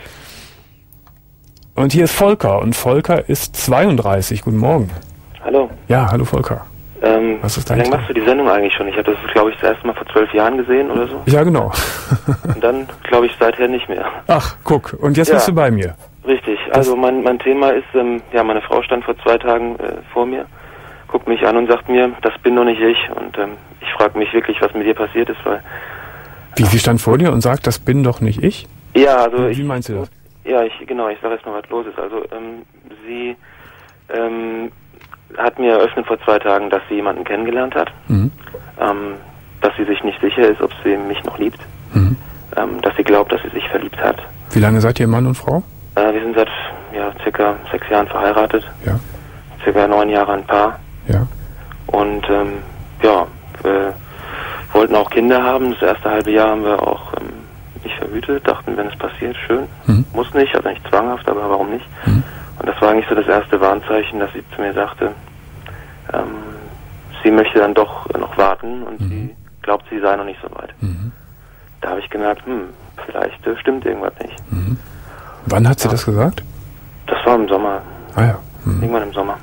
Und hier ist Volker und Volker ist zweiunddreißig. Guten Morgen. Hallo. Ja, hallo Volker. Ähm, Was ist dein wie lange machst du die Sendung eigentlich schon? Ich habe das, glaube ich, das erste Mal vor zwölf Jahren gesehen oder so. Ja, genau. Und dann, glaube ich, seither nicht mehr. Ach, guck. Und jetzt ja. bist du bei mir. Richtig. Also mein, mein Thema ist, ähm, ja, meine Frau stand vor zwei Tagen äh, vor mir, guckt mich an und sagt mir, das bin doch nicht ich. Und ähm, ich frage mich wirklich, was mit ihr passiert ist, weil... Wie, sie stand vor dir und sagt, das bin doch nicht ich? Ja, also Wie ich... Wie meinst du das? Ja, ich genau, ich sage erstmal, was los ist. Also ähm, sie ähm, hat mir eröffnet vor zwei Tagen, dass sie jemanden kennengelernt hat, mhm. ähm, dass sie sich nicht sicher ist, ob sie mich noch liebt, mhm. ähm, dass sie glaubt, dass sie sich verliebt hat. Wie lange seid ihr Mann und Frau? Äh, wir sind seit ja, circa sechs Jahren verheiratet, ja. circa neun Jahre ein Paar. Ja. Und ähm, ja, wir wollten auch Kinder haben. Das erste halbe Jahr haben wir auch ähm, nicht verhütet, dachten, wenn es passiert, schön. Mhm. Muss nicht, also nicht zwanghaft, aber warum nicht? Mhm. Und das war eigentlich so das erste Warnzeichen, dass sie zu mir sagte, ähm, sie möchte dann doch noch warten und mhm. sie glaubt, sie sei noch nicht so weit. Mhm. Da habe ich gemerkt, hm, vielleicht äh, stimmt irgendwas nicht. Mhm. Wann hat sie ja. das gesagt? Das war im Sommer. Ah ja. Mhm. Irgendwann im Sommer.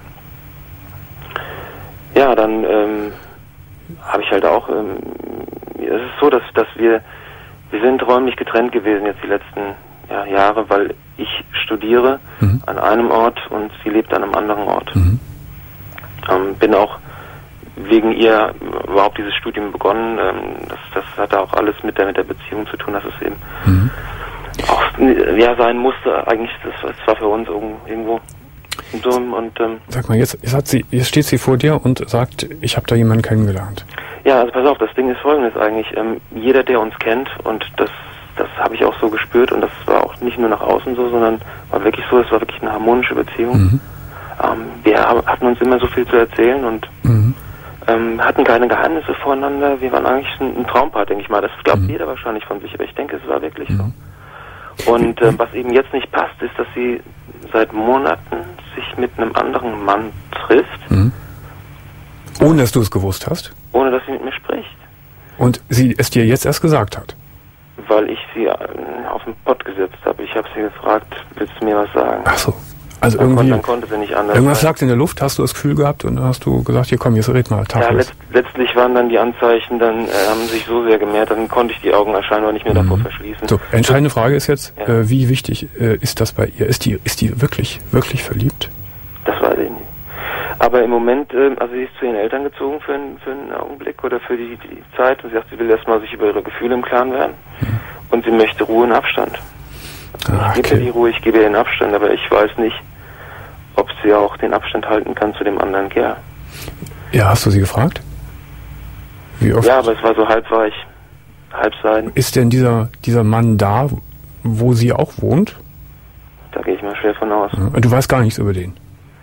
Ja, dann ähm, habe ich halt auch, ähm, es ist so, dass, dass wir, wir sind räumlich getrennt gewesen jetzt die letzten ja, Jahre, weil ich studiere mhm. an einem Ort und sie lebt an einem anderen Ort. Mhm. Ähm, bin auch wegen ihr überhaupt dieses Studium begonnen. Ähm, das, das hat auch alles mit der, mit der Beziehung zu tun, dass es eben mhm. auch ja sein musste eigentlich. Das, das war für uns irgendwo dumm und ähm, sag mal, jetzt, jetzt hat sie, jetzt steht sie vor dir und sagt, ich habe da jemanden kennengelernt. Ja, also pass auf, das Ding ist folgendes eigentlich. Ähm, jeder, der uns kennt, und das das habe ich auch so gespürt, und das war auch nicht nur nach außen so, sondern war wirklich so, es war wirklich eine harmonische Beziehung. Mhm. Ähm, wir hatten uns immer so viel zu erzählen und mhm. ähm, hatten keine Geheimnisse voneinander. Wir waren eigentlich ein, ein Traumpaar, denke ich mal. Das glaubt mhm. jeder wahrscheinlich von sich, aber ich denke, es war wirklich mhm. so. Und äh, was eben jetzt nicht passt, ist, dass sie seit Monaten sich mit einem anderen Mann trifft. Mhm. Ohne dass du es gewusst hast? Ohne dass sie mit mir spricht. Und sie es dir jetzt erst gesagt hat? Weil ich sie auf den Pott gesetzt habe. Ich habe sie gefragt, willst du mir was sagen? Ach so. Also dann irgendwie, konnte, dann konnte sie nicht anders. Irgendwas lag in der Luft, hast du das Gefühl gehabt und dann hast du gesagt, hier komm, jetzt red mal. Ja, letzt, letztlich waren dann die Anzeichen, dann äh, haben sich so sehr gemehrt, dann konnte ich die Augen scheinbar nicht mehr mhm. davor verschließen. So, entscheidende Frage ist jetzt, ja. äh, wie wichtig äh, ist das bei ihr? Ist die, ist die wirklich, wirklich verliebt? Das weiß ich nicht. Aber im Moment, äh, also sie ist zu ihren Eltern gezogen für, ein, für einen Augenblick oder für die, die Zeit und sie sagt, sie will erstmal sich über ihre Gefühle im Klaren werden mhm. und sie möchte Ruhe und Abstand. Ah, ich gebe okay. ihr die Ruhe, ich gebe ihr den Abstand, aber ich weiß nicht, ob sie auch den Abstand halten kann zu dem anderen Kerl. Ja, hast du sie gefragt? Wie oft? Ja, aber es war so halbweich, halbseiden. Ist denn dieser, dieser Mann da, wo sie auch wohnt? Da gehe ich mal schwer von aus. Ja, du weißt gar nichts über den?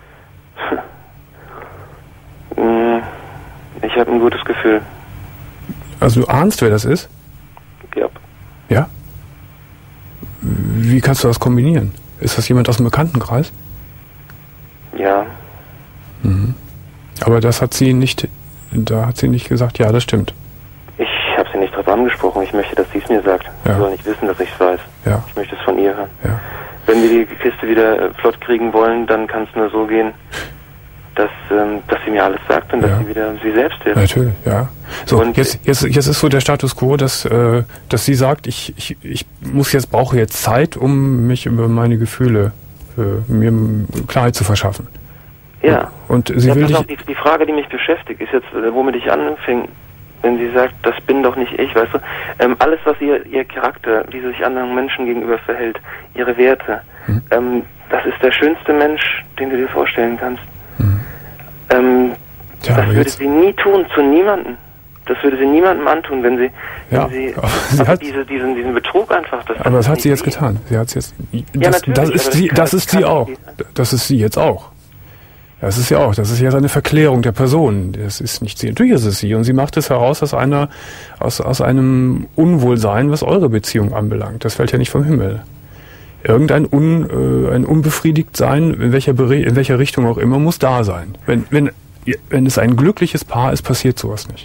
Ich habe ein gutes Gefühl. Also du ahnst, wer das ist? Ja. Ja? Wie kannst du das kombinieren? Ist das jemand aus dem Bekanntenkreis? Ja. Mhm. Aber das hat sie nicht, da hat sie nicht gesagt, ja, das stimmt. Ich habe sie nicht darauf angesprochen. Ich möchte, dass sie es mir sagt. Ja. Sie soll nicht wissen, dass ich es weiß. Ja. Ich möchte es von ihr hören. Ja. Wenn wir die Kiste wieder äh, flott kriegen wollen, dann kann es nur so gehen, dass, ähm, dass sie mir alles sagt und dass ja. sie wieder sie selbst wird. Natürlich, ja. So, und jetzt, jetzt, jetzt ist so der Status quo, dass, äh, dass sie sagt, ich, ich, ich muss jetzt, brauche jetzt Zeit, um mich über meine Gefühle, äh, mir Klarheit zu verschaffen. Ja. Und sie ja, will pass dich... auf, die, die Frage, die mich beschäftigt, ist jetzt, äh, womit ich anfing, wenn sie sagt, das bin doch nicht ich, weißt du, ähm, alles, was ihr, ihr Charakter, wie sie sich anderen Menschen gegenüber verhält, ihre Werte, hm. ähm, das ist der schönste Mensch, den du dir vorstellen kannst. Hm. Ähm, Tja, das würde jetzt... sie nie tun, zu niemandem. Das würde sie niemandem antun, wenn sie, ja, wenn sie, sie hat, diese, diesen, diesen Betrug einfach. Das aber das hat sie jetzt getan. Sie hat's jetzt. Das, ja, das ist sie, das ist sie auch. Das ist sie jetzt auch. Das ist ja auch. Das ist ja eine Verklärung der Person. Das ist nicht sie. Natürlich ist es sie. Und sie macht es heraus aus einer, aus, aus einem Unwohlsein, was eure Beziehung anbelangt. Das fällt ja nicht vom Himmel. Irgendein un, äh, ein Unbefriedigtsein, in welcher, in welcher Richtung auch immer, muss da sein. Wenn, wenn, wenn es ein glückliches Paar ist, passiert sowas nicht.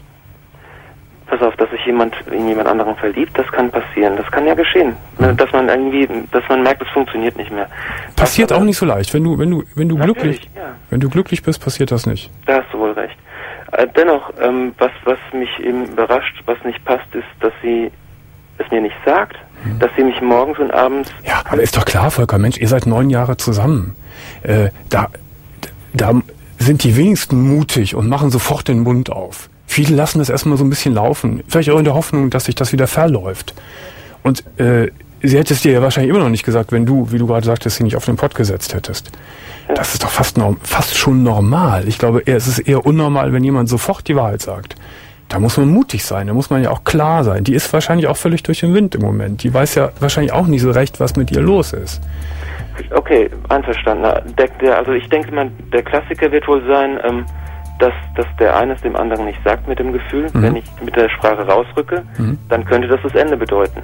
Pass auf, dass sich jemand in jemand anderen verliebt, das kann passieren. Das kann ja geschehen. Mhm. Dass man irgendwie, dass man merkt, es funktioniert nicht mehr. Passiert auch nicht so leicht. Wenn du, wenn du, wenn du Natürlich, glücklich, ja. wenn du glücklich bist, passiert das nicht. Da hast du wohl recht. Äh, dennoch, ähm, was, was mich eben überrascht, was nicht passt, ist, dass sie es mir nicht sagt, mhm. dass sie mich morgens und abends... Ja, aber ist doch klar, Volker, Mensch, ihr seid neun Jahre zusammen. Äh, da, da sind die wenigsten mutig und machen sofort den Mund auf. Viele lassen das erstmal so ein bisschen laufen. Vielleicht auch in der Hoffnung, dass sich das wieder verläuft. Und äh, sie hätte es dir ja wahrscheinlich immer noch nicht gesagt, wenn du, wie du gerade sagtest, sie nicht auf den Pott gesetzt hättest. Das ist doch fast, norm- fast schon normal. Ich glaube, es ist eher unnormal, wenn jemand sofort die Wahrheit sagt. Da muss man mutig sein, da muss man ja auch klar sein. Die ist wahrscheinlich auch völlig durch den Wind im Moment. Die weiß ja wahrscheinlich auch nicht so recht, was mit ihr los ist. Okay, einverstanden. Der, der, also ich denke mal, der Klassiker wird wohl sein, ähm, dass, dass der eine es dem anderen nicht sagt mit dem Gefühl. Mhm. Wenn ich mit der Sprache rausrücke, mhm. dann könnte das das Ende bedeuten.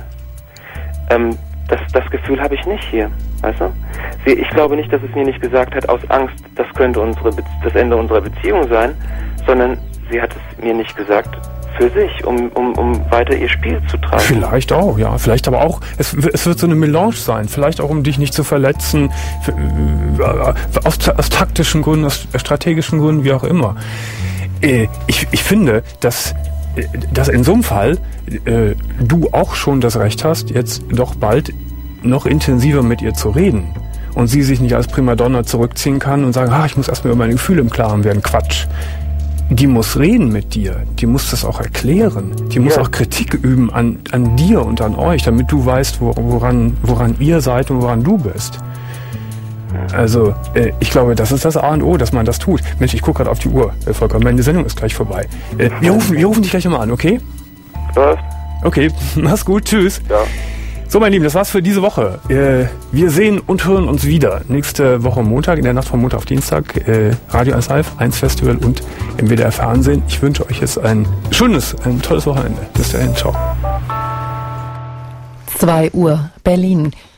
Ähm, das, das Gefühl habe ich nicht hier, weißt du? Sie, ich glaube nicht, dass es mir nicht gesagt hat aus Angst, das könnte unsere Be- das Ende unserer Beziehung sein, sondern sie hat es mir nicht gesagt für sich, um, um, um weiter ihr Spiel zu treiben. Vielleicht auch, ja. Vielleicht aber auch, es, es wird so eine Melange sein. Vielleicht auch, um dich nicht zu verletzen, für, äh, aus, aus taktischen Gründen, aus strategischen Gründen, wie auch immer. Äh, ich, ich finde, dass, dass in so einem Fall äh, du auch schon das Recht hast, jetzt doch bald noch intensiver mit ihr zu reden. Und sie sich nicht als Primadonna zurückziehen kann und sagen, ah, ich muss erstmal über meine Gefühle im Klaren werden. Quatsch. die muss reden mit dir, die muss das auch erklären, die muss ja. auch Kritik üben an, an dir und an euch, damit du weißt, wo, woran, woran ihr seid und woran du bist. Also, äh, ich glaube, das ist das A und O, dass man das tut. Mensch, ich gucke gerade auf die Uhr, äh, Volker, meine Sendung ist gleich vorbei. Äh, wir, rufen, wir rufen dich gleich nochmal an, okay? Läuft. Okay, mach's gut, tschüss. Ja. So, meine Lieben, das war's für diese Woche. Äh, wir sehen und hören uns wieder nächste Woche Montag, in der Nacht von Montag auf Dienstag. Äh, Radio eins Live, eins Festival und M W D R Fernsehen. Ich wünsche euch jetzt ein schönes, ein tolles Wochenende. Bis dahin, ciao. zwei Uhr, Berlin.